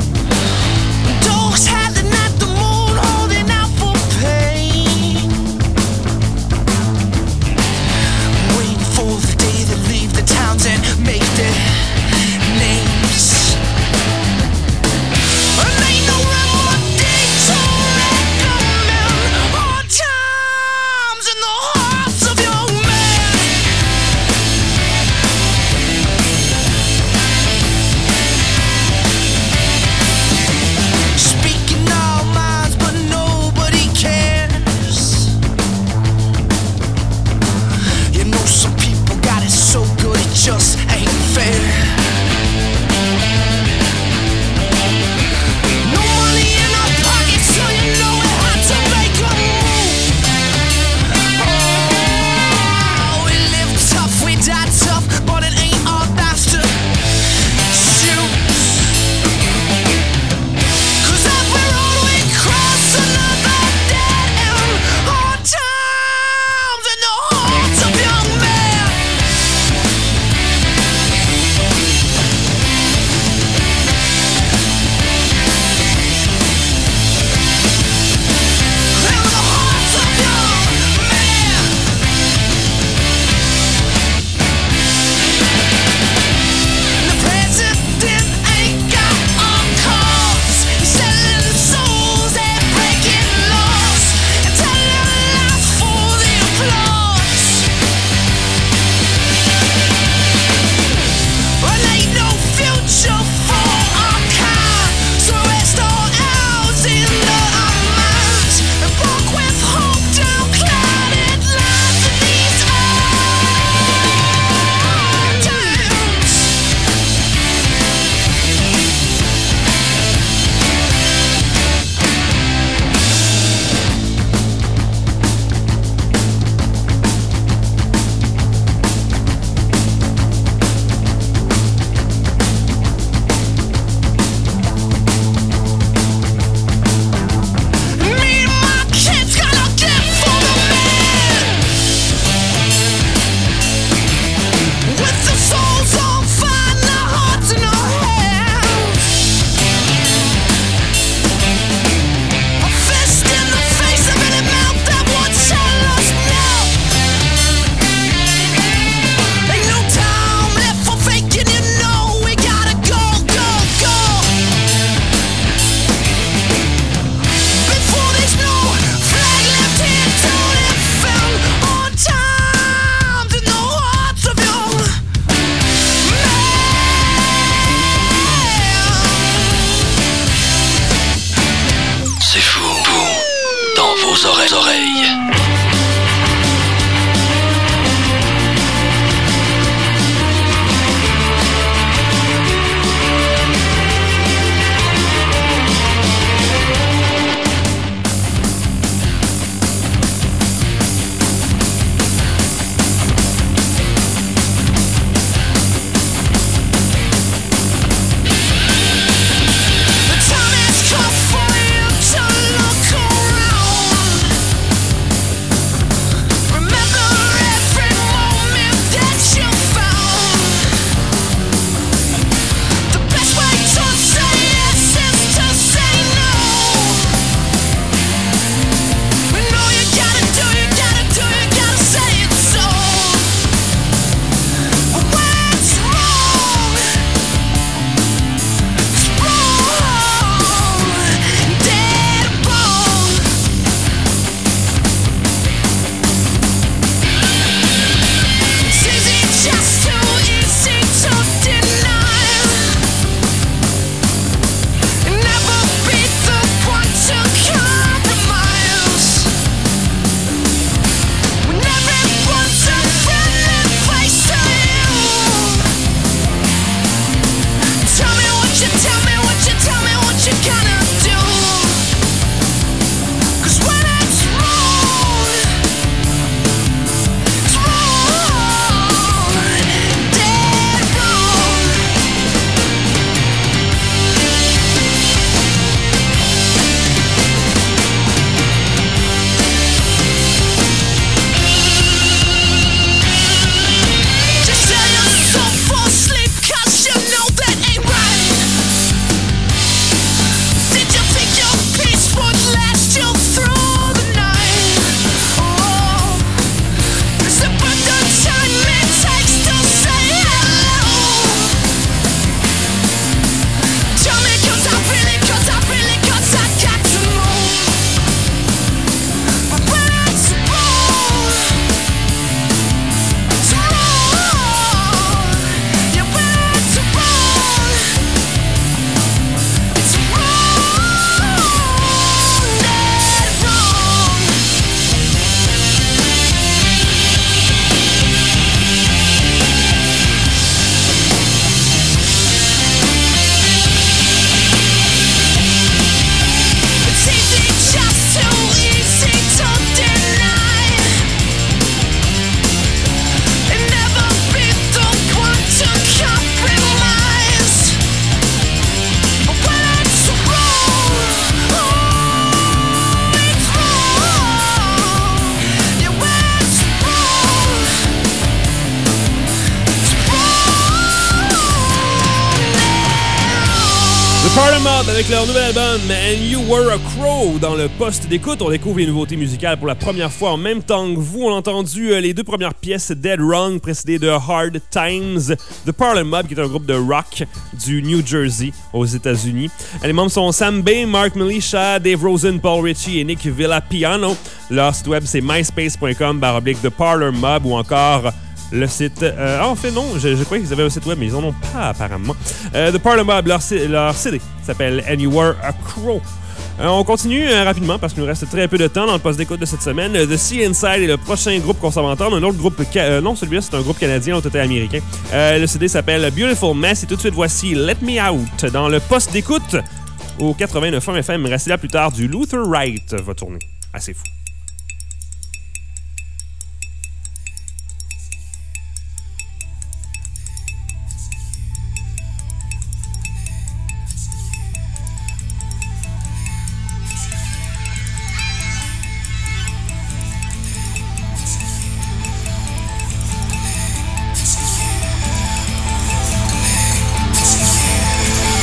A: The Party Mob avec leur nouvel album And You Were a Crow. Dans le poste d'écoute, on découvre les nouveautés musicales pour la première fois en même temps que vous. On a entendu les deux premières pièces, Dead Wrong, précédées de Hard Times. The Party Mob, qui est un groupe de rock du New Jersey, aux États-Unis. Les membres sont Sam Bay, Mark Militia, Dave Rosen, Paul Ritchie et Nick Villapiano. Leur site web, c'est myspace.com/The Party Mob ou encore le site... en fait, non, je croyais qu'ils avaient un site web, mais ils n'en ont pas, apparemment. The Party Mob, leur CD s'appelle And You Were a Crow. On continue rapidement parce qu'il nous reste très peu de temps dans le poste d'écoute de cette semaine. The Sea Inside est le prochain groupe qu'on s'en va entendre. Un autre groupe... non, celui-là, c'est un groupe canadien, l'autre était américain. Le CD s'appelle Beautiful Mess et tout de suite, voici Let Me Out. Dans le poste d'écoute au 89.1 FM. Restez là plus tard, du Luther Wright va tourner. Assez fou.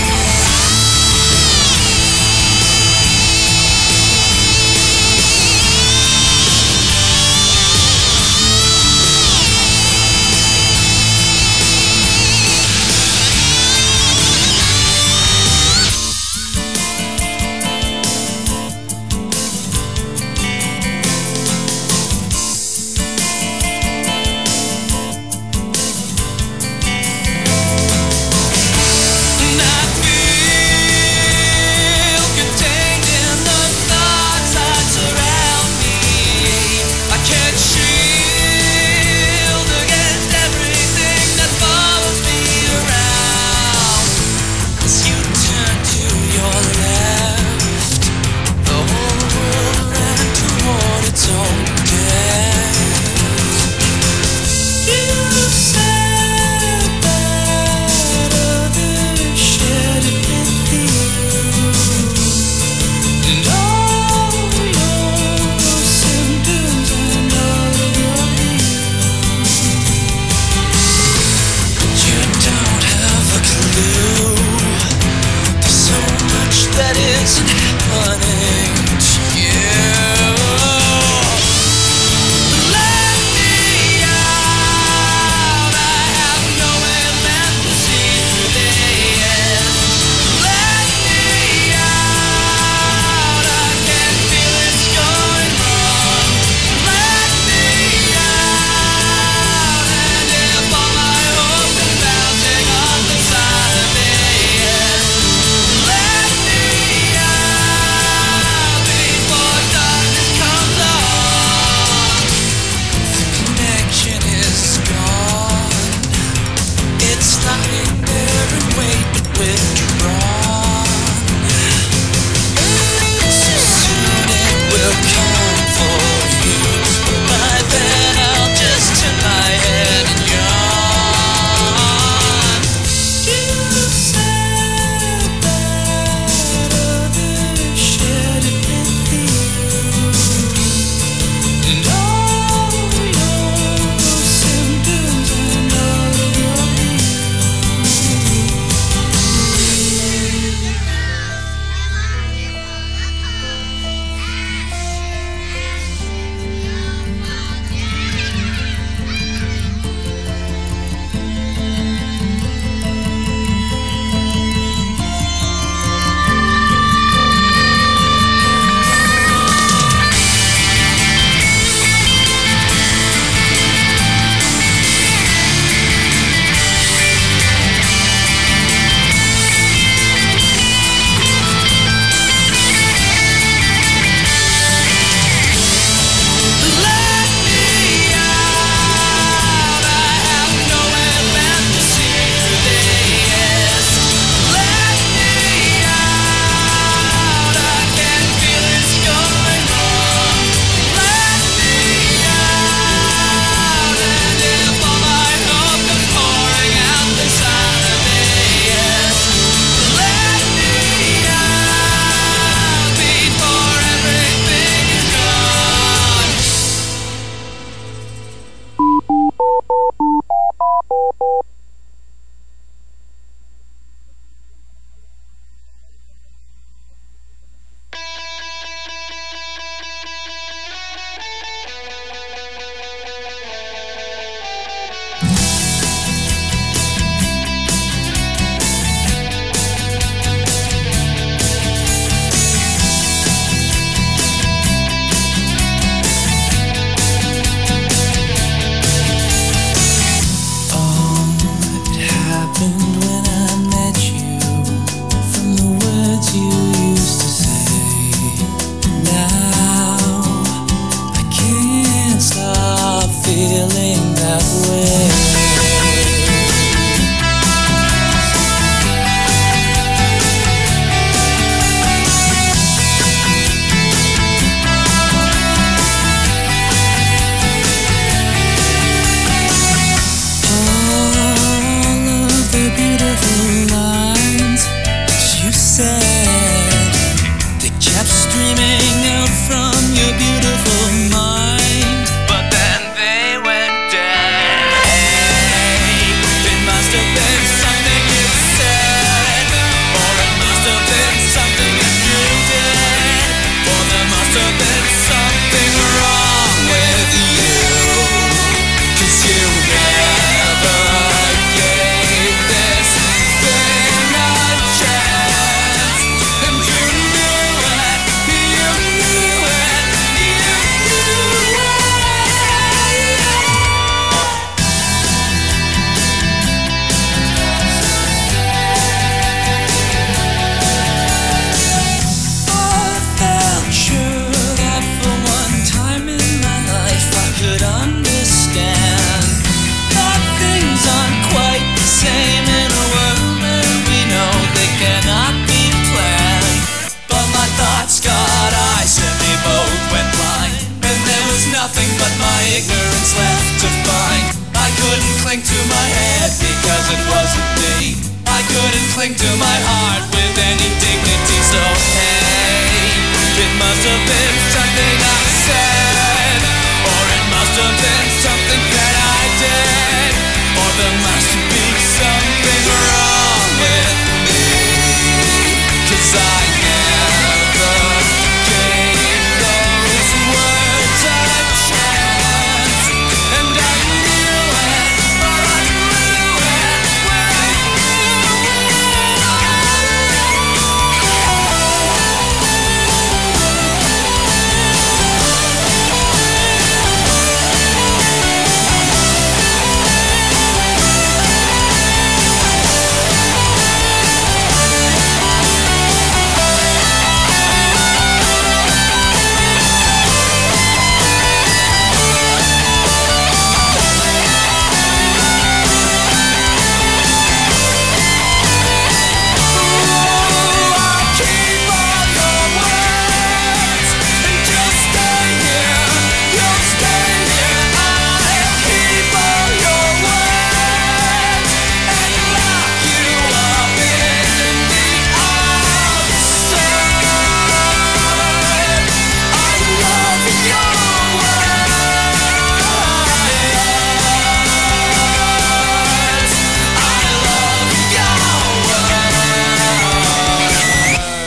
Q: Let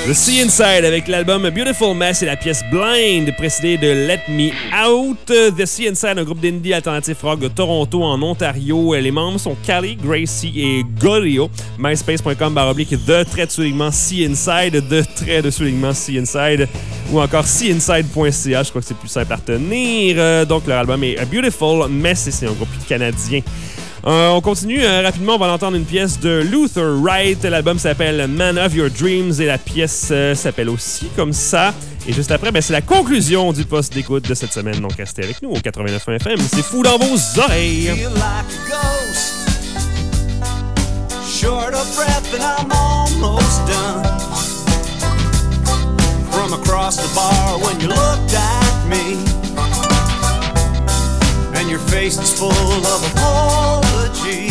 A: The Sea Inside avec l'album Beautiful Mess et la pièce Blind, précédée de Let Me Out. The Sea Inside, un groupe d'indie alternatif rock de Toronto en Ontario. Les membres sont Callie, Gracie et Gorio. MySpace.com/The Sea Inside, Sea Inside, ou encore seainside.ca. Je crois que c'est plus simple à retenir. Donc leur album est Beautiful Mess et c'est un groupe canadien. On continue rapidement, on va entendre une pièce de Luther Wright. L'album s'appelle Man of Your Dreams et la pièce s'appelle aussi comme ça. Et juste après, c'est la conclusion du poste d'écoute de cette semaine. Donc restez avec nous au 89.1 FM. C'est fou dans vos oreilles.
Q: Feel like a ghost. Short of breath and I'm almost done. From across the bar when you looked at me, and your face is full of apology.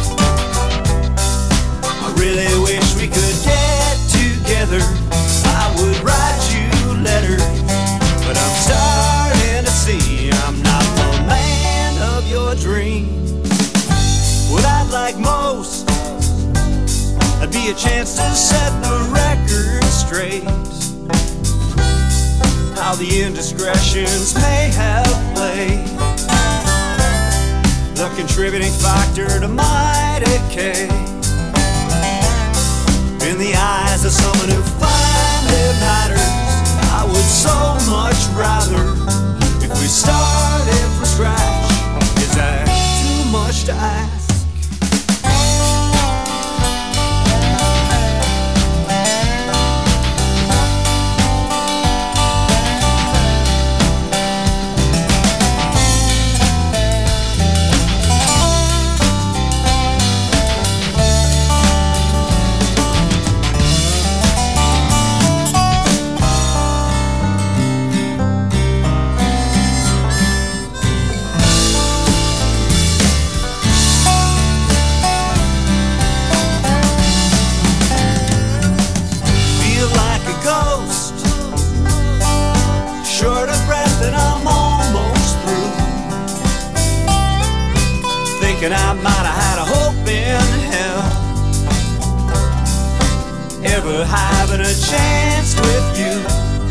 Q: I really wish we could get together. I would write you letters, but I'm starting to see I'm not the man of your dreams. What I'd like most would be a chance to set the record straight. How the indiscretions may have played the contributing factor to my decay. In the eyes of someone who finally matters, I would so much rather if we started from scratch. Is that too much to ask? And I might have had a hope in hell, ever having a chance with you.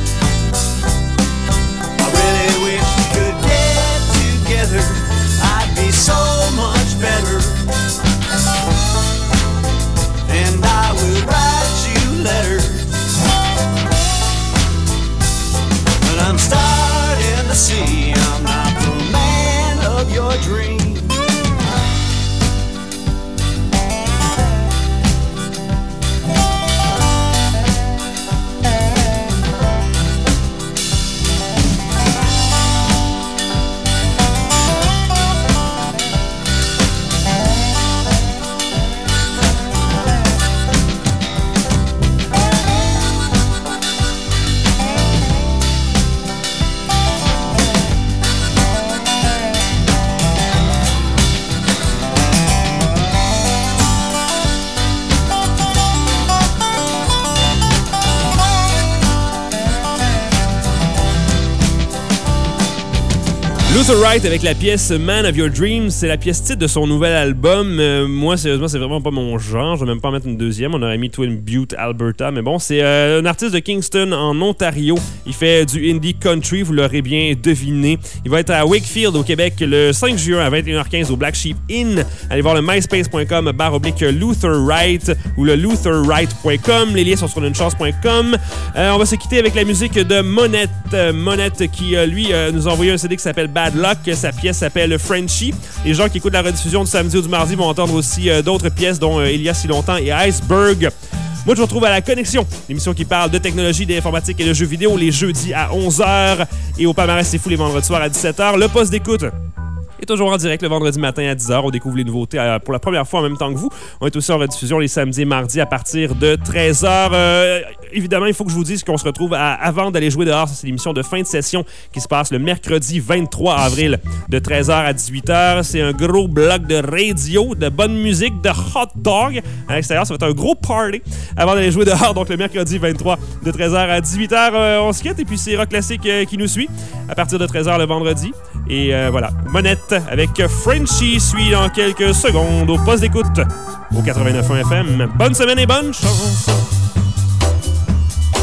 Q: I really wish we could get together. I'd be so much better, and I would write you letters, but I'm starting to see I'm not the man of your dreams.
A: Luther Wright avec la pièce Man of Your Dreams, c'est la pièce titre de son nouvel album. Moi, sérieusement, c'est vraiment pas mon genre. Je vais même pas en mettre une deuxième. On aurait mis Twin Butte, Alberta. Mais bon, c'est un artiste de Kingston, en Ontario. Il fait du indie country, vous l'aurez bien deviné. Il va être à Wakefield, au Québec, le 5 juin à 21h15 au Black Sheep Inn. Allez voir le myspace.com/Luther Wright ou le lutherwright.com. Les liens sont sur lunechance.com. On va se quitter avec la musique de Monette. Monette qui, lui, nous a envoyé un CD qui s'appelle Bad Luck. Sa pièce s'appelle Frenchie. Les gens qui écoutent la rediffusion du samedi ou du mardi vont entendre aussi d'autres pièces, dont Il y a si longtemps et Iceberg. Moi, je vous retrouve à La Connexion, l'émission qui parle de technologie, d'informatique et de jeux vidéo les jeudis à 11h et au Palmarès C'est Fou les vendredis soirs à 17h. Le poste d'écoute est toujours en direct le vendredi matin à 10h. On découvre les nouveautés pour la première fois en même temps que vous. On est aussi en rediffusion les samedis et mardis à partir de 13h. Évidemment, il faut que je vous dise qu'on se retrouve avant d'aller jouer dehors. C'est l'émission de fin de session qui se passe le mercredi 23 avril de 13h à 18h. C'est un gros bloc de radio, de bonne musique, de hot dog à l'extérieur. Ça va être un gros party avant d'aller jouer dehors. Donc le mercredi 23 de 13h à 18h, on se quitte. Et puis c'est Rock Classique qui nous suit à partir de 13h le vendredi. Et voilà, Monette avec Frenchie suit dans quelques secondes au poste d'écoute au 89.1 FM. Bonne semaine et bonne chance!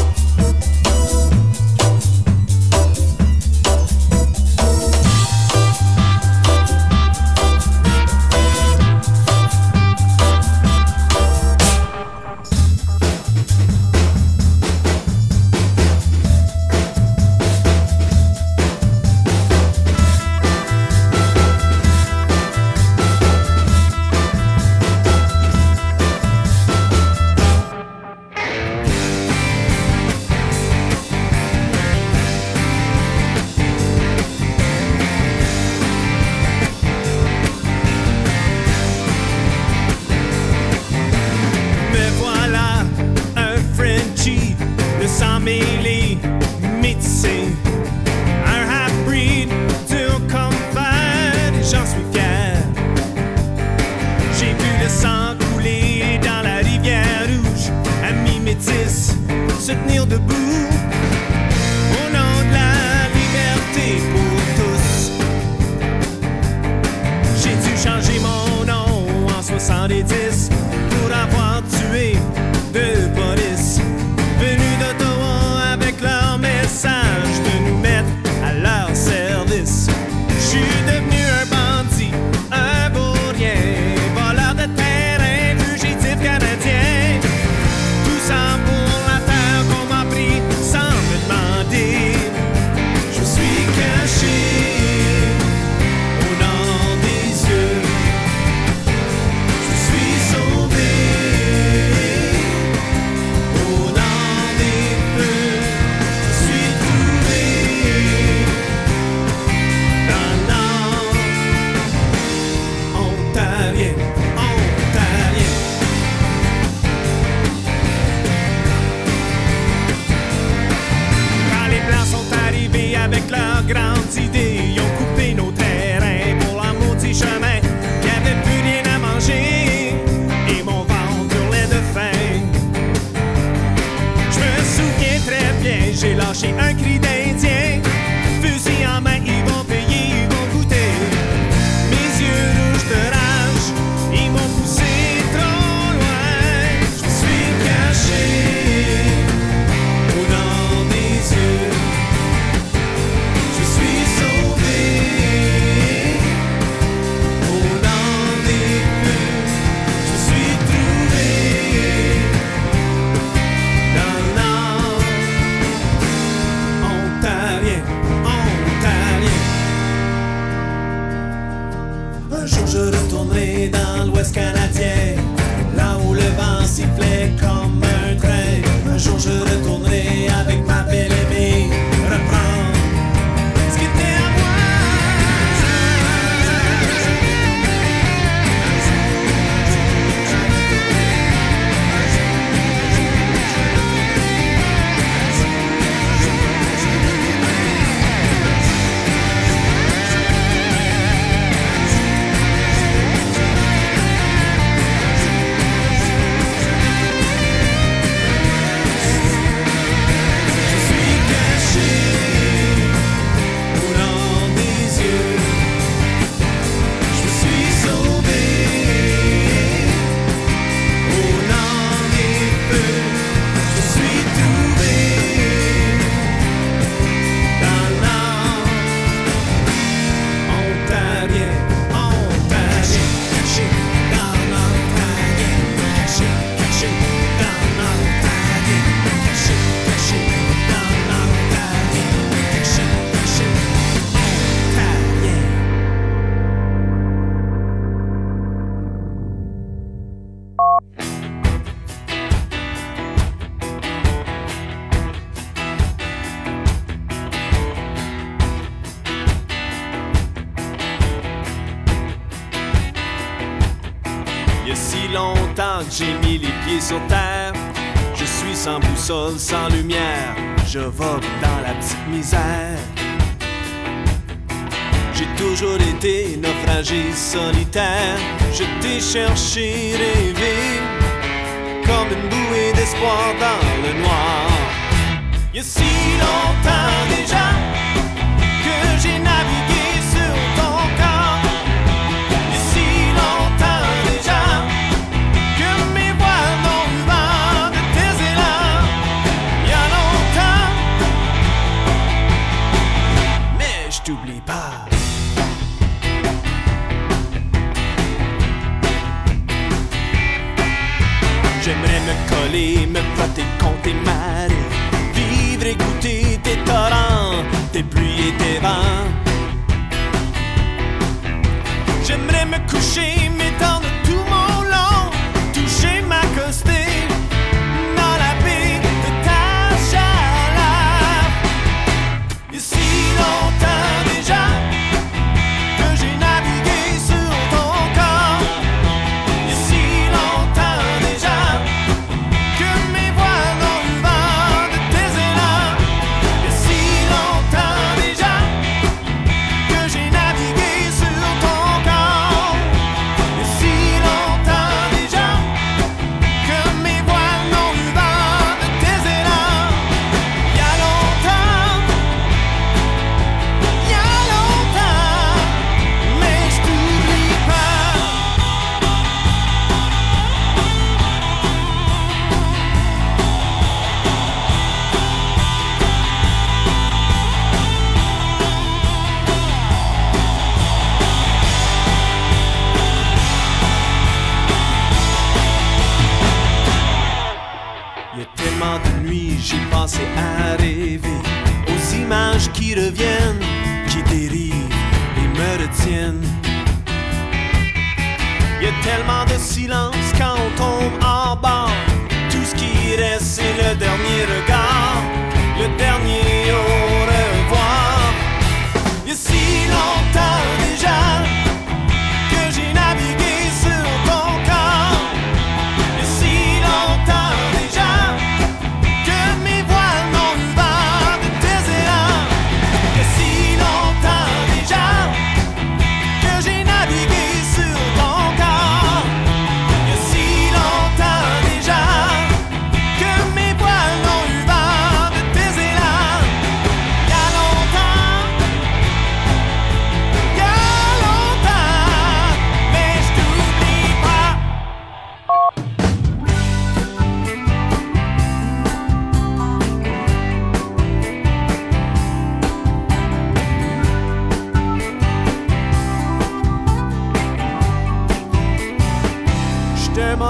Q: maudite idée. Ils ont coupé nos terrains pour leur maudit chemin. Y'avait plus rien à manger et mon ventre hurlait de faim. Je me souviens très bien, j'ai lâché un cri d'Indien. Fusil en main, ils vont payer, ils vont goûter. Mes yeux rouges de rage, ils m'ont poussé trop loin. Je me suis caché au-dedans des yeux. Je suis sauvé au-dedans des feux. Je suis trouvé dans le nord ontarien, ontarien. Un jour je retournerai dans l'Ouest canadien, là où le vent sifflait comme un train. Un jour je retournerai avec ma belle aimée, reprendre ce qui était à moi. Il y a si longtemps que j'ai mis les pieds sur terre. Je suis sans boussole, sans lumière. Je vogue dans la petite misère. J'ai toujours été naufragé solitaire. Je t'ai cherché, rêvé, comme une bouée d'espoir dans le noir. Il y a si longtemps déjà que j'ai navigué sur ton corps. Il y a si longtemps déjà que mes voiles n'ont eu vent de tes élans. Il y a longtemps, mais je t'oublie pas. J'aimerais me coller, me frotter contre tes marées, vivre et goûter tes torrents, tes pluies et tes vents. J'aimerais me coucher, m'étendre tout mon long, toucher, m'accoster dans la baie de ta chaleur. Il y a si longtemps déjà que j'ai navigué sur ton corps. Il y a si longtemps déjà que mes voiles n'ont eu vent de tes élans. Il y a si longtemps déjà que j'ai navigué sur ton corps. Il y a si longtemps déjà que mes voiles n'ont eu vent de tes élans. Il y a longtemps, mais je t'oublie pas. Il y a tellement de nuits, j'ai pensé à rêver aux images qui reviennent, qui dérivent et me retiennent. Il y a tellement de silence quand on tombe en bas. Tout ce qui reste, c'est le dernier regard, le dernier au revoir. Il y a si longtemps déjà que j'ai navigué sur ton corps. Il y a si longtemps déjà que mes voiles n'ont eu vent de tes élans. Il y a si longtemps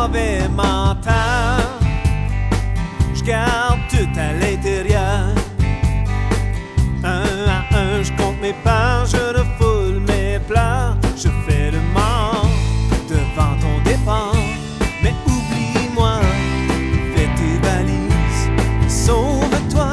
Q: mauvais mental. Je garde tout à l'intérieur. Un à un, je compte mes pas, je refoule mes pleurs. Je fais le mort devant ton départ. Mais oublie-moi, fais tes valises, sauve-toi.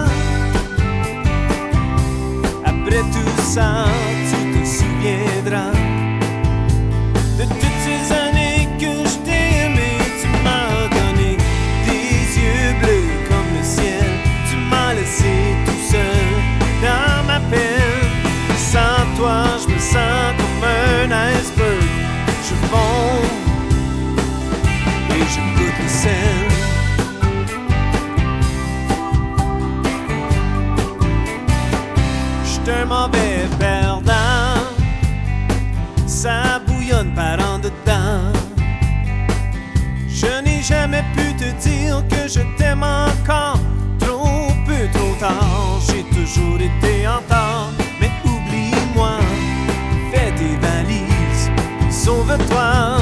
Q: Après tout ça, tu te souviendras de toutes ces années que je t'ai aimé. Tu m'as donné des yeux bleus comme le ciel. Tu m'as laissé tout seul dans ma peine. Sans toi, je me sens comme un iceberg. Je fonds et je goûte le sel. J'suis un mauvais perdant. Ça bouillonne par en dedans. Je n'ai jamais pu te dire que je t'aime encore. Trop peu, trop tard. J'ai toujours été en tort. Mais oublie-moi, fais tes valises, sauve-toi.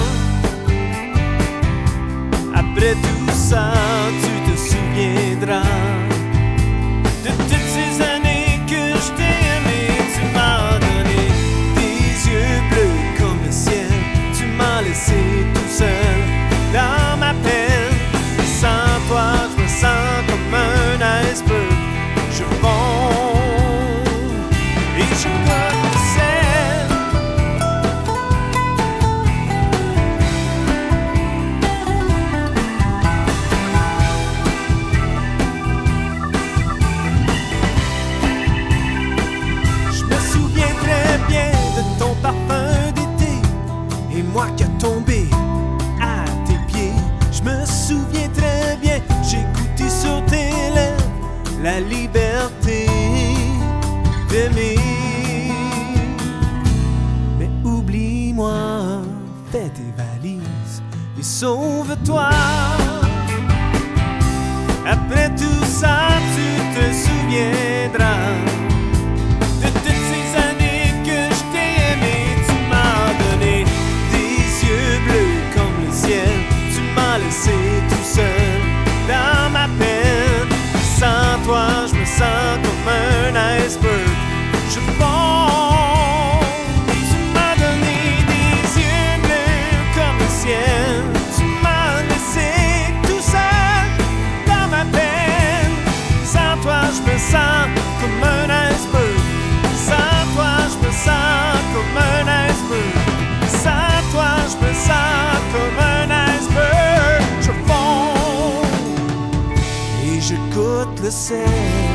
Q: Après tout ça, tu te souviendras de toutes ces années que je t'ai aimé. Tu m'as donné des yeux bleus comme le ciel. Tu m'as laissé tout seul dans ma peine. Sans toi, je me sens comme un iceberg. Je fonds et je goûte le sel. Je me souviens très bien de ton parfum d'été et moi qui a tombé à tes pieds. Je me souviens très bien, j'ai goûté sur tes lèvres la liberté d'aimer. Mais oublie-moi, fais tes valises et sauve-toi. Après tout ça, tu te souviendras de toutes ces années que je t'ai aimé. Tu m'as donné des yeux bleus comme le ciel. Tu m'as laissé tout seul dans ma peine. Sans toi, je me sens comme un iceberg. Je fonds. Tu m'as donné des yeux bleus comme le ciel. Tu m'as laissé tout seul dans ma peine. Sans toi, je me sens comme un iceberg. Sans toi, je me sens comme un iceberg. Sans toi, je me sens comme un iceberg. Je fonds et je goûte le sel.